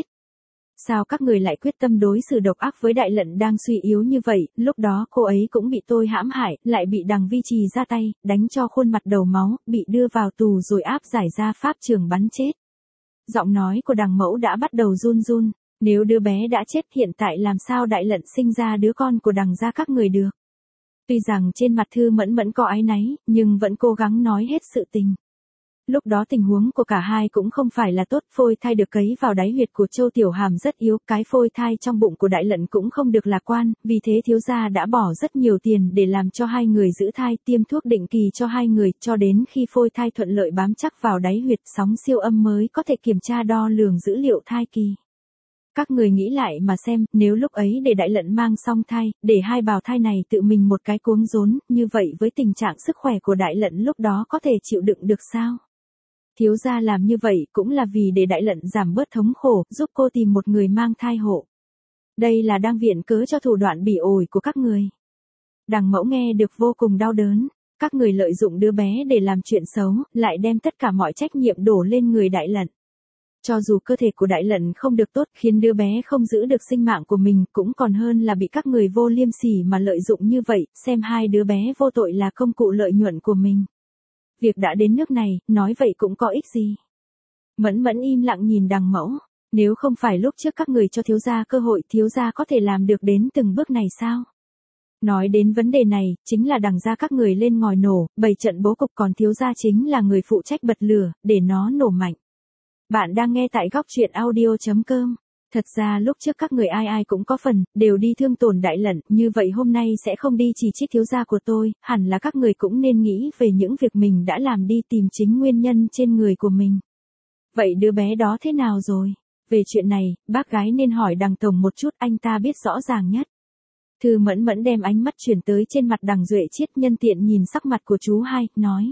Sao các người lại quyết tâm đối xử độc ác với Đại Lận đang suy yếu như vậy, lúc đó cô ấy cũng bị tôi hãm hại, lại bị Đằng Vi Trì ra tay, đánh cho khuôn mặt đầu máu, bị đưa vào tù rồi áp giải ra pháp trường bắn chết. Giọng nói của Đằng Mẫu đã bắt đầu run run, nếu đứa bé đã chết hiện tại làm sao Đại Lận sinh ra đứa con của Đằng gia các người được. Tuy rằng trên mặt Thư Mẫn Mẫn có áy náy, nhưng vẫn cố gắng nói hết sự tình. Lúc đó tình huống của cả hai cũng không phải là tốt, phôi thai được cấy vào đáy huyệt của Châu Tiểu Hàm rất yếu, cái phôi thai trong bụng của Đại Lận cũng không được lạc quan, vì thế thiếu gia đã bỏ rất nhiều tiền để làm cho hai người giữ thai, tiêm thuốc định kỳ cho hai người, cho đến khi phôi thai thuận lợi bám chắc vào đáy huyệt, sóng siêu âm mới có thể kiểm tra đo lường dữ liệu thai kỳ. Các người nghĩ lại mà xem, nếu lúc ấy để Đại Lận mang song thai, để hai bào thai này tự mình một cái cuống rốn, như vậy với tình trạng sức khỏe của Đại Lận lúc đó có thể chịu đựng được sao? Thiếu gia làm như vậy cũng là vì để Đại Lận giảm bớt thống khổ, giúp cô tìm một người mang thai hộ. Đây là đang viện cớ cho thủ đoạn bỉ ổi của các người. Đằng Mẫu nghe được vô cùng đau đớn, các người lợi dụng đứa bé để làm chuyện xấu, lại đem tất cả mọi trách nhiệm đổ lên người Đại Lận. Cho dù cơ thể của Đại Lận không được tốt, khiến đứa bé không giữ được sinh mạng của mình, cũng còn hơn là bị các người vô liêm sỉ mà lợi dụng như vậy, xem hai đứa bé vô tội là công cụ lợi nhuận của mình. Việc đã đến nước này, nói vậy cũng có ích gì. Mẫn Mẫn im lặng nhìn Đằng Mẫu, nếu không phải lúc trước các người cho thiếu gia cơ hội, thiếu gia có thể làm được đến từng bước này sao? Nói đến vấn đề này, chính là Đằng gia các người lên ngòi nổ, bày trận bố cục, còn thiếu gia chính là người phụ trách bật lửa, để nó nổ mạnh. Bạn đang nghe tại góc truyện audio chấm com. Thật ra lúc trước các người ai ai cũng có phần, đều đi thương tổn Đại Lận, như vậy hôm nay sẽ không đi chỉ trích thiếu gia của tôi, hẳn là các người cũng nên nghĩ về những việc mình đã làm đi tìm chính nguyên nhân trên người của mình. Vậy đứa bé đó thế nào rồi? Về chuyện này, bác gái nên hỏi Đằng Tổng một chút, anh ta biết rõ ràng nhất. Thư Mẫn Mẫn đem ánh mắt chuyển tới trên mặt Đằng Duệ Chiết, nhân tiện nhìn sắc mặt của chú hai, nói.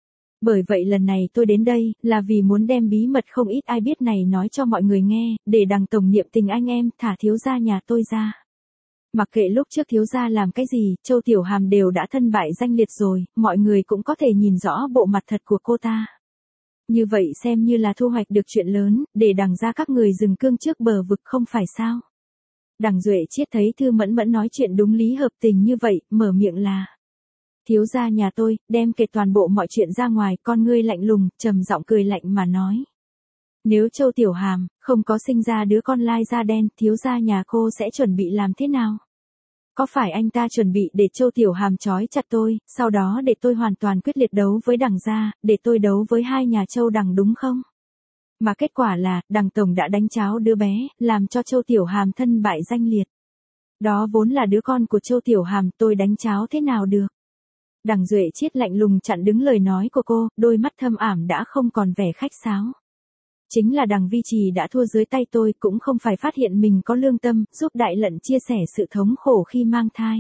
Bởi vậy lần này tôi đến đây, là vì muốn đem bí mật không ít ai biết này nói cho mọi người nghe, để Đằng Tổng niệm tình anh em, thả thiếu gia nhà tôi ra. Mặc kệ lúc trước thiếu gia làm cái gì, Châu Tiểu Hàm đều đã thân bại danh liệt rồi, mọi người cũng có thể nhìn rõ bộ mặt thật của cô ta. Như vậy xem như là thu hoạch được chuyện lớn, để Đằng gia các người dừng cương trước bờ vực không phải sao. Đằng Duệ Chiết thấy Thư Mẫn Mẫn nói chuyện đúng lý hợp tình như vậy, mở miệng là. Thiếu gia nhà tôi, đem kể toàn bộ mọi chuyện ra ngoài, con ngươi lạnh lùng, trầm giọng cười lạnh mà nói. Nếu Châu Tiểu Hàm, không có sinh ra đứa con lai da đen, thiếu gia nhà cô sẽ chuẩn bị làm thế nào? Có phải anh ta chuẩn bị để Châu Tiểu Hàm trói chặt tôi, sau đó để tôi hoàn toàn quyết liệt đấu với Đằng gia, để tôi đấu với hai nhà Châu Đằng đúng không? Mà kết quả là, Đằng Tổng đã đánh cháo đứa bé, làm cho Châu Tiểu Hàm thân bại danh liệt. Đó vốn là đứa con của Châu Tiểu Hàm, tôi đánh cháo thế nào được? Đằng Duệ Chiết lạnh lùng chặn đứng lời nói của cô, đôi mắt thâm ảm đã không còn vẻ khách sáo. Chính là Đằng Vi Trì đã thua dưới tay tôi, cũng không phải phát hiện mình có lương tâm, giúp Đại Lận chia sẻ sự thống khổ khi mang thai.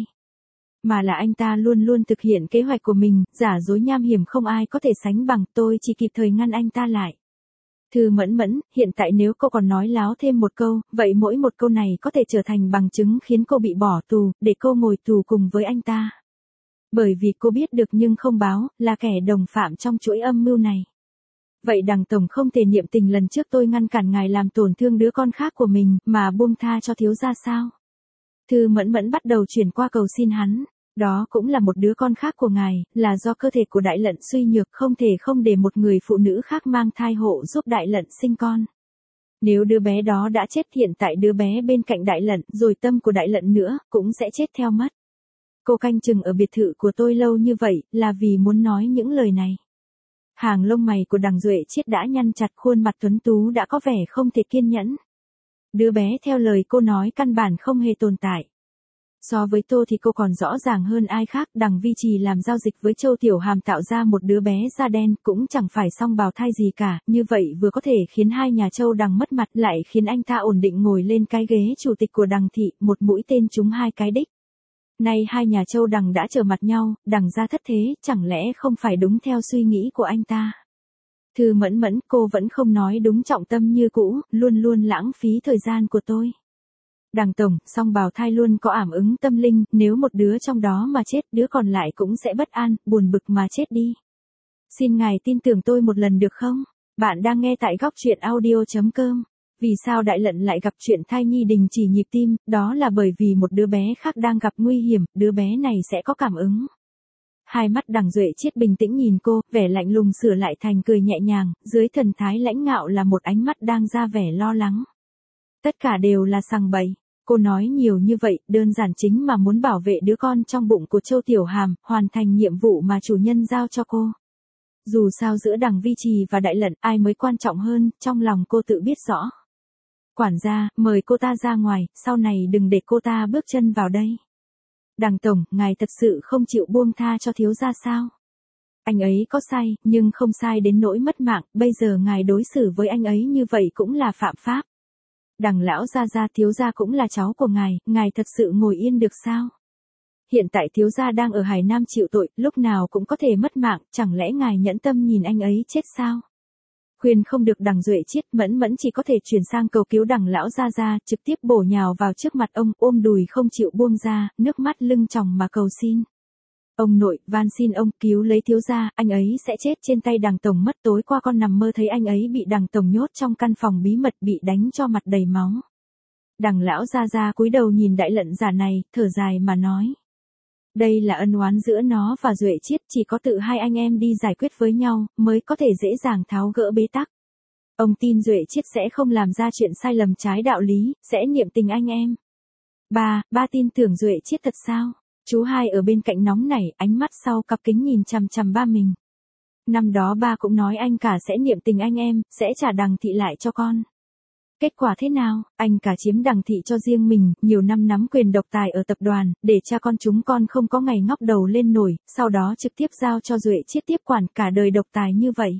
Mà là anh ta luôn luôn thực hiện kế hoạch của mình, giả dối nham hiểm không ai có thể sánh bằng, tôi chỉ kịp thời ngăn anh ta lại. Thư Mẫn Mẫn, hiện tại nếu cô còn nói láo thêm một câu, vậy mỗi một câu này có thể trở thành bằng chứng khiến cô bị bỏ tù, để cô ngồi tù cùng với anh ta. Bởi vì cô biết được nhưng không báo, là kẻ đồng phạm trong chuỗi âm mưu này. Vậy Đằng Tổng không thể niệm tình lần trước tôi ngăn cản ngài làm tổn thương đứa con khác của mình, mà buông tha cho thiếu gia sao? Thư Mẫn Mẫn bắt đầu chuyển qua cầu xin hắn. Đó cũng là một đứa con khác của ngài, là do cơ thể của Đại Lận suy nhược, không thể không để một người phụ nữ khác mang thai hộ giúp Đại Lận sinh con. Nếu đứa bé đó đã chết, hiện tại đứa bé bên cạnh Đại Lận, rồi tâm của Đại Lận nữa, cũng sẽ chết theo mất. Cô canh chừng ở biệt thự của tôi lâu như vậy, là vì muốn nói những lời này. Hàng lông mày của Đằng Duệ Chiết đã nhăn chặt, khuôn mặt tuấn tú đã có vẻ không thể kiên nhẫn. Đứa bé theo lời cô nói căn bản không hề tồn tại. So với tôi thì cô còn rõ ràng hơn ai khác, Đằng Vi Trì làm giao dịch với Châu Tiểu Hàm tạo ra một đứa bé da đen, cũng chẳng phải song bào thai gì cả, như vậy vừa có thể khiến hai nhà Châu Đằng mất mặt, lại khiến anh ta ổn định ngồi lên cái ghế chủ tịch của Đằng thị, một mũi tên trúng hai cái đích. Nay hai nhà Châu Đằng đã trở mặt nhau, Đằng gia thất thế, chẳng lẽ không phải đúng theo suy nghĩ của anh ta? Thư Mẫn Mẫn, cô vẫn không nói đúng trọng tâm như cũ, luôn luôn lãng phí thời gian của tôi. Đằng Tổng, song bào thai luôn có ảm ứng tâm linh, nếu một đứa trong đó mà chết, đứa còn lại cũng sẽ bất an, buồn bực mà chết đi. Xin ngài tin tưởng tôi một lần được không? Bạn đang nghe tại góc truyện audio chấm com. Vì sao Đại Lận lại gặp chuyện thai nhi đình chỉ nhịp tim, đó là bởi vì một đứa bé khác đang gặp nguy hiểm, đứa bé này sẽ có cảm ứng. Hai mắt Đằng Duệ Chiết bình tĩnh nhìn cô, vẻ lạnh lùng sửa lại thành cười nhẹ nhàng, dưới thần thái lãnh ngạo là một ánh mắt đang ra vẻ lo lắng. Tất cả đều là sằng bậy. Cô nói nhiều như vậy, đơn giản chính mà muốn bảo vệ đứa con trong bụng của Châu Tiểu Hàm, hoàn thành nhiệm vụ mà chủ nhân giao cho cô. Dù sao giữa Đằng Vi Trì và Đại Lận, ai mới quan trọng hơn, trong lòng cô tự biết rõ. Quản gia, mời cô ta ra ngoài, sau này đừng để cô ta bước chân vào đây. Đằng Tổng, ngài thật sự không chịu buông tha cho thiếu gia sao? Anh ấy có sai, nhưng không sai đến nỗi mất mạng, bây giờ ngài đối xử với anh ấy như vậy cũng là phạm pháp. Đằng lão gia gia, thiếu gia cũng là cháu của ngài, ngài thật sự ngồi yên được sao? Hiện tại thiếu gia đang ở Hải Nam chịu tội, lúc nào cũng có thể mất mạng, chẳng lẽ ngài nhẫn tâm nhìn anh ấy chết sao? Khuyên không được Đằng Duệ Chiết, Mẫn Mẫn chỉ có thể chuyển sang cầu cứu Đằng lão gia gia, trực tiếp bổ nhào vào trước mặt ông, ôm đùi không chịu buông ra, nước mắt lưng tròng mà cầu xin. Ông nội, van xin ông cứu lấy thiếu gia, anh ấy sẽ chết trên tay Đằng Tổng mất. Tối qua con nằm mơ thấy anh ấy bị Đằng Tổng nhốt trong căn phòng bí mật, bị đánh cho mặt đầy máu. Đằng lão gia gia cúi đầu nhìn Đại Lận già này, thở dài mà nói. Đây là ân oán giữa nó và Duệ Chiết, chỉ có tự hai anh em đi giải quyết với nhau, mới có thể dễ dàng tháo gỡ bế tắc. Ông tin Duệ Chiết sẽ không làm ra chuyện sai lầm trái đạo lý, sẽ niệm tình anh em. Ba, ba tin tưởng Duệ Chiết thật sao? Chú hai ở bên cạnh nóng nảy, ánh mắt sau cặp kính nhìn chằm chằm ba mình. Năm đó ba cũng nói anh cả sẽ niệm tình anh em, sẽ trả Đằng thị lại cho con. Kết quả thế nào, anh cả chiếm Đằng thị cho riêng mình, nhiều năm nắm quyền độc tài ở tập đoàn, để cha con chúng con không có ngày ngóc đầu lên nổi, sau đó trực tiếp giao cho Duệ Chiết tiếp quản cả đời độc tài như vậy.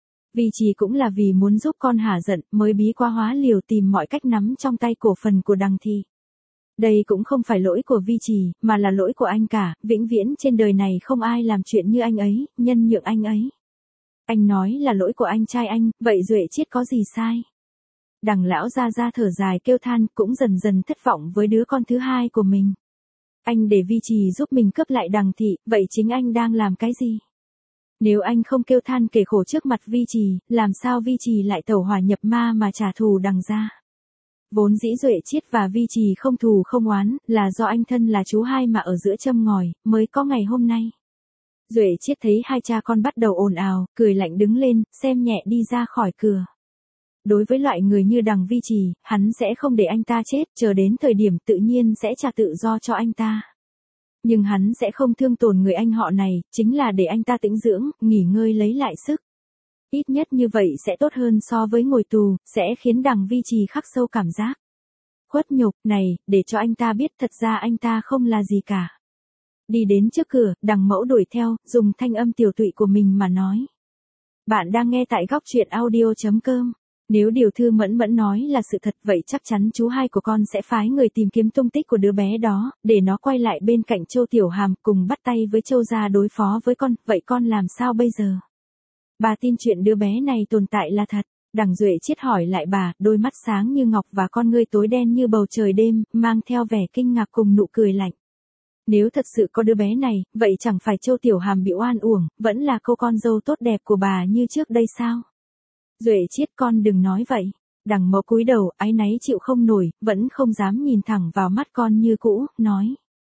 Vi Trì cũng là vì muốn giúp con hả giận, mới bí quá hóa liều tìm mọi cách nắm trong tay cổ phần của Đằng thị. Đây cũng không phải lỗi của Vi Trì, mà là lỗi của anh cả, vĩnh viễn trên đời này không ai làm chuyện như anh ấy, nhân nhượng anh ấy. Anh nói là lỗi của anh trai anh, vậy Duệ Chiết có gì sai? Đằng lão ra ra thở dài kêu than, cũng dần dần thất vọng với đứa con thứ hai của mình. Anh để Vi Trì giúp mình cướp lại Đằng thị, vậy chính anh đang làm cái gì? Nếu anh không kêu than kể khổ trước mặt Vi Trì, làm sao Vi Trì lại tẩu hỏa nhập ma mà trả thù Đằng ra? Vốn dĩ Duệ Chiết và Vi Trì không thù không oán, là do anh thân là chú hai mà ở giữa châm ngòi, mới có ngày hôm nay. Duệ Chiết thấy hai cha con bắt đầu ồn ào, cười lạnh đứng lên, xem nhẹ đi ra khỏi cửa. Đối với loại người như Đằng Vi Trì, hắn sẽ không để anh ta chết, chờ đến thời điểm tự nhiên sẽ trả tự do cho anh ta. Nhưng hắn sẽ không thương tổn người anh họ này, chính là để anh ta tĩnh dưỡng, nghỉ ngơi lấy lại sức. Ít nhất như vậy sẽ tốt hơn so với ngồi tù, sẽ khiến Đằng Vi Trì khắc sâu cảm giác khuất nhục này, để cho anh ta biết thật ra anh ta không là gì cả. Đi đến trước cửa, Đằng Mẫu đuổi theo, dùng thanh âm tiểu tụy của mình mà nói. Bạn đang nghe tại góc truyện audio chấm com. Nếu điều thư Mẫn Mẫn nói là sự thật vậy chắc chắn chú hai của con sẽ phái người tìm kiếm tung tích của đứa bé đó, để nó quay lại bên cạnh Châu Tiểu Hàm cùng bắt tay với Châu gia đối phó với con, vậy con làm sao bây giờ? Bà tin chuyện đứa bé này tồn tại là thật. Đằng Duệ Chiết hỏi lại bà, đôi mắt sáng như ngọc và con ngươi tối đen như bầu trời đêm, mang theo vẻ kinh ngạc cùng nụ cười lạnh. Nếu thật sự có đứa bé này, vậy chẳng phải Châu Tiểu Hàm bị oan uổng, vẫn là cô con dâu tốt đẹp của bà như trước đây sao? Duệ Chiết con đừng nói vậy. Đằng Mẫu cúi đầu, áy náy chịu không nổi, vẫn không dám nhìn thẳng vào mắt con như cũ, nói.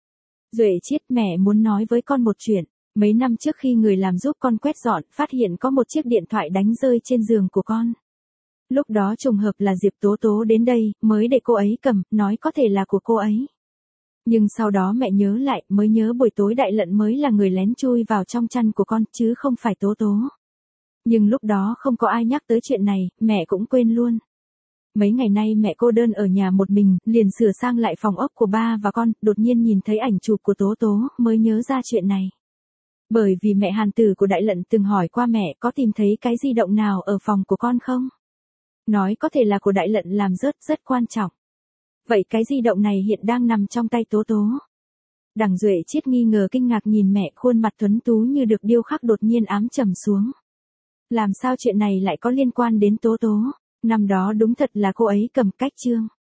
Duệ Chiết, mẹ muốn nói với con một chuyện. Mấy năm trước khi người làm giúp con quét dọn, phát hiện có một chiếc điện thoại đánh rơi trên giường của con. Lúc đó trùng hợp là Diệp Tố Tố đến đây, mới để cô ấy cầm, nói có thể là của cô ấy. Nhưng sau đó mẹ nhớ lại, mới nhớ buổi tối Đại Lận mới là người lén chui vào trong chăn của con, chứ không phải Tố Tố. Nhưng lúc đó không có ai nhắc tới chuyện này, mẹ cũng quên luôn. Mấy ngày nay mẹ cô đơn ở nhà một mình, liền sửa sang lại phòng ốc của ba và con, đột nhiên nhìn thấy ảnh chụp của Tố Tố, mới nhớ ra chuyện này. Bởi vì mẹ Hàn Tử của Đại Lận từng hỏi qua mẹ có tìm thấy cái di động nào ở phòng của con không? Nói có thể là của Đại Lận làm rớt, rất quan trọng. Vậy cái di động này hiện đang nằm trong tay Tố Tố. Đằng Duệ Chiết nghi ngờ kinh ngạc nhìn mẹ, khuôn mặt tuấn tú như được điêu khắc đột nhiên ám trầm xuống. Làm sao chuyện này lại có liên quan đến Tố Tố? Năm đó đúng thật là cô ấy cầm cách chương.